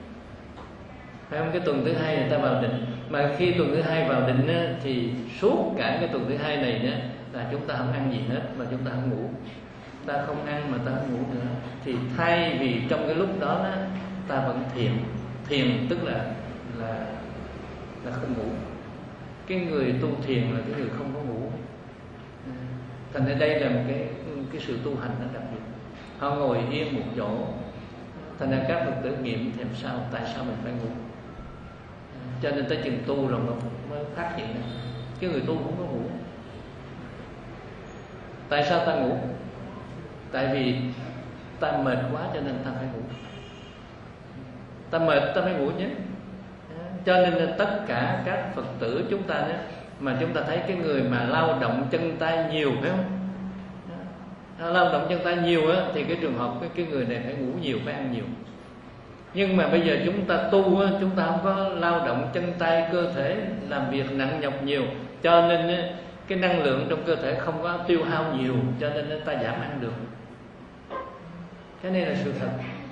phải không? Cái tuần thứ hai này ta vào định. Mà khi tuần thứ hai vào định á, thì suốt cả cái tuần thứ hai này đó, là chúng ta không ăn gì hết, mà chúng ta không ngủ. Ta không ăn mà ta không ngủ nữa. Thì thay vì trong cái lúc đó, đó ta vẫn thiền. Thiền tức là là là không ngủ. Cái người tu thiền là cái người không có ngủ. Thành ra đây là một cái cái sự tu hành nó đặc biệt. Họ ngồi yên một chỗ. Thành ra các Phật tử nghiệm thì sao, tại sao mình phải ngủ. Cho nên tới chừng tu rồi mới phát hiện ra cái người tu không có ngủ. Tại sao ta ngủ? Tại vì ta mệt quá cho nên ta phải ngủ. Ta mệt ta phải ngủ nhé. Cho nên là tất cả các Phật tử chúng ta đó, mà chúng ta thấy cái người mà lao động chân tay nhiều, phải không? Lao động chân tay nhiều á, thì cái trường hợp cái, cái người này phải ngủ nhiều, phải ăn nhiều. Nhưng mà bây giờ chúng ta tu á, chúng ta không có lao động chân tay, cơ thể làm việc nặng nhọc nhiều, cho nên á, cái năng lượng trong cơ thể không có tiêu hao nhiều, cho nên á, ta giảm ăn được. Cái này là sự thật.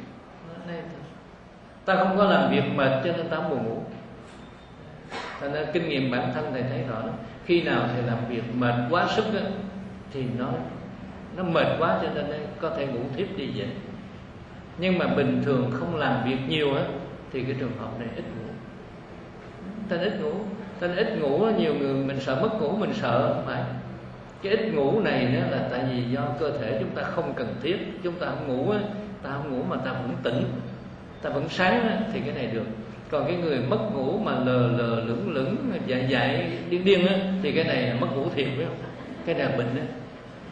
Ta không có làm việc mệt cho nên ta không buồn ngủ. Cho nên kinh nghiệm bản thân thầy thấy rõ đó. Khi nào thầy làm việc mệt quá sức á, thì nó nó mệt quá cho nên có thể ngủ thiếp đi vậy. Nhưng mà bình thường không làm việc nhiều á, thì cái trường hợp này ít ngủ. Ta ít ngủ, ta ít ngủ nhiều người mình sợ mất ngủ, mình sợ không phải. Cái ít ngủ này đó là tại vì do cơ thể chúng ta không cần thiết. Chúng ta không ngủ á, ta không ngủ mà ta vẫn tỉnh, ta vẫn sáng á, thì cái này được. Còn cái người mất ngủ mà lờ lờ lửng lửng dại dại điên điên á, thì cái này là mất ngủ thiệt, phải không? Cái này là bệnh á.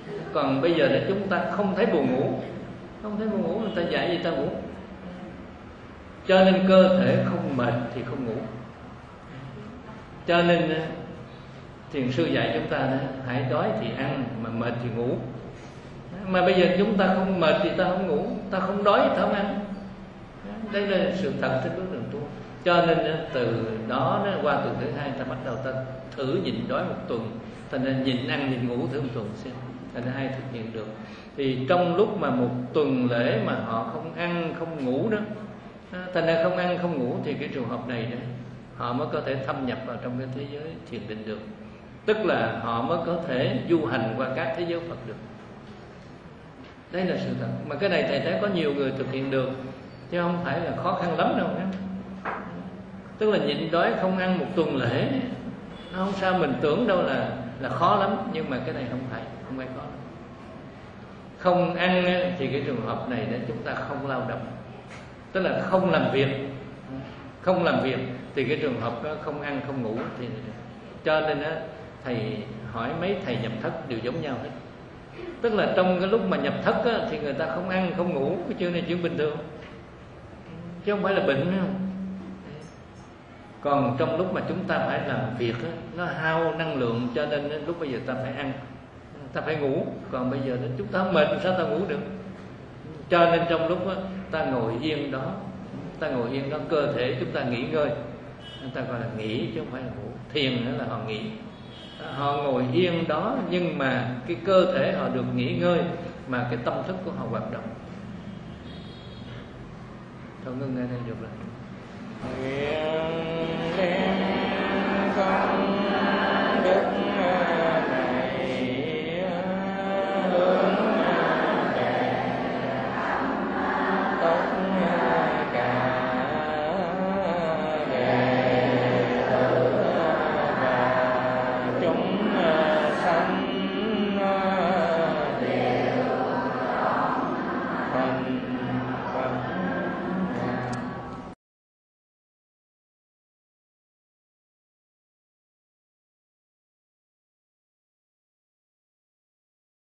Còn bây giờ là chúng ta không thấy buồn ngủ, không thấy buồn ngủ, người ta dạy gì ta ngủ. Cho nên cơ thể không mệt thì không ngủ. Cho nên thiền sư dạy chúng ta đó, hãy đói thì ăn, mà mệt thì ngủ. Mà bây giờ chúng ta không mệt thì ta không ngủ, ta không đói thì ta không ăn. Đây là sự thật trên bước đường tu. Cho nên từ đó qua tuần thứ hai ta bắt đầu ta thử nhịn đói một tuần, ta nên nhịn ăn nhịn ngủ thử một tuần xem. Thành ra hai thực hiện được. Thì trong lúc mà một tuần lễ mà họ không ăn không ngủ đó, thành ra không ăn không ngủ, thì cái trường hợp này đó, họ mới có thể thâm nhập vào trong cái thế giới thiền định được. Tức là họ mới có thể du hành qua các thế giới Phật được. Đây là sự thật. Mà cái này thầy thấy có nhiều người thực hiện được, chứ không phải là khó khăn lắm đâu. Tức là nhịn đói không ăn một tuần lễ, nó không sao, mình tưởng đâu là là khó lắm, nhưng mà cái này không phải, không phải khó. Không ăn thì cái trường hợp này để chúng ta không lao động, tức là không làm việc. Không làm việc thì cái trường hợp đó không ăn không ngủ thì cho nên á, thầy hỏi mấy thầy nhập thất đều giống nhau hết. Tức là trong cái lúc mà nhập thất á, thì người ta không ăn không ngủ, cái chuyện này chuyện bình thường, chứ không phải là bệnh đâu. Còn trong lúc mà chúng ta phải làm việc á, nó hao năng lượng, cho nên lúc bây giờ ta phải ăn, ta phải ngủ. Còn bây giờ chúng ta mệt sao ta ngủ được. Cho nên trong lúc đó, ta ngồi yên đó, ta ngồi yên đó, cơ thể chúng ta nghỉ ngơi, người ta gọi là nghỉ chứ không phải là ngủ. Thiền nữa là họ nghỉ, họ ngồi yên đó, nhưng mà cái cơ thể họ được nghỉ ngơi, mà cái tâm thức của họ hoạt động. Thôi ngưng ngay đây được rồi.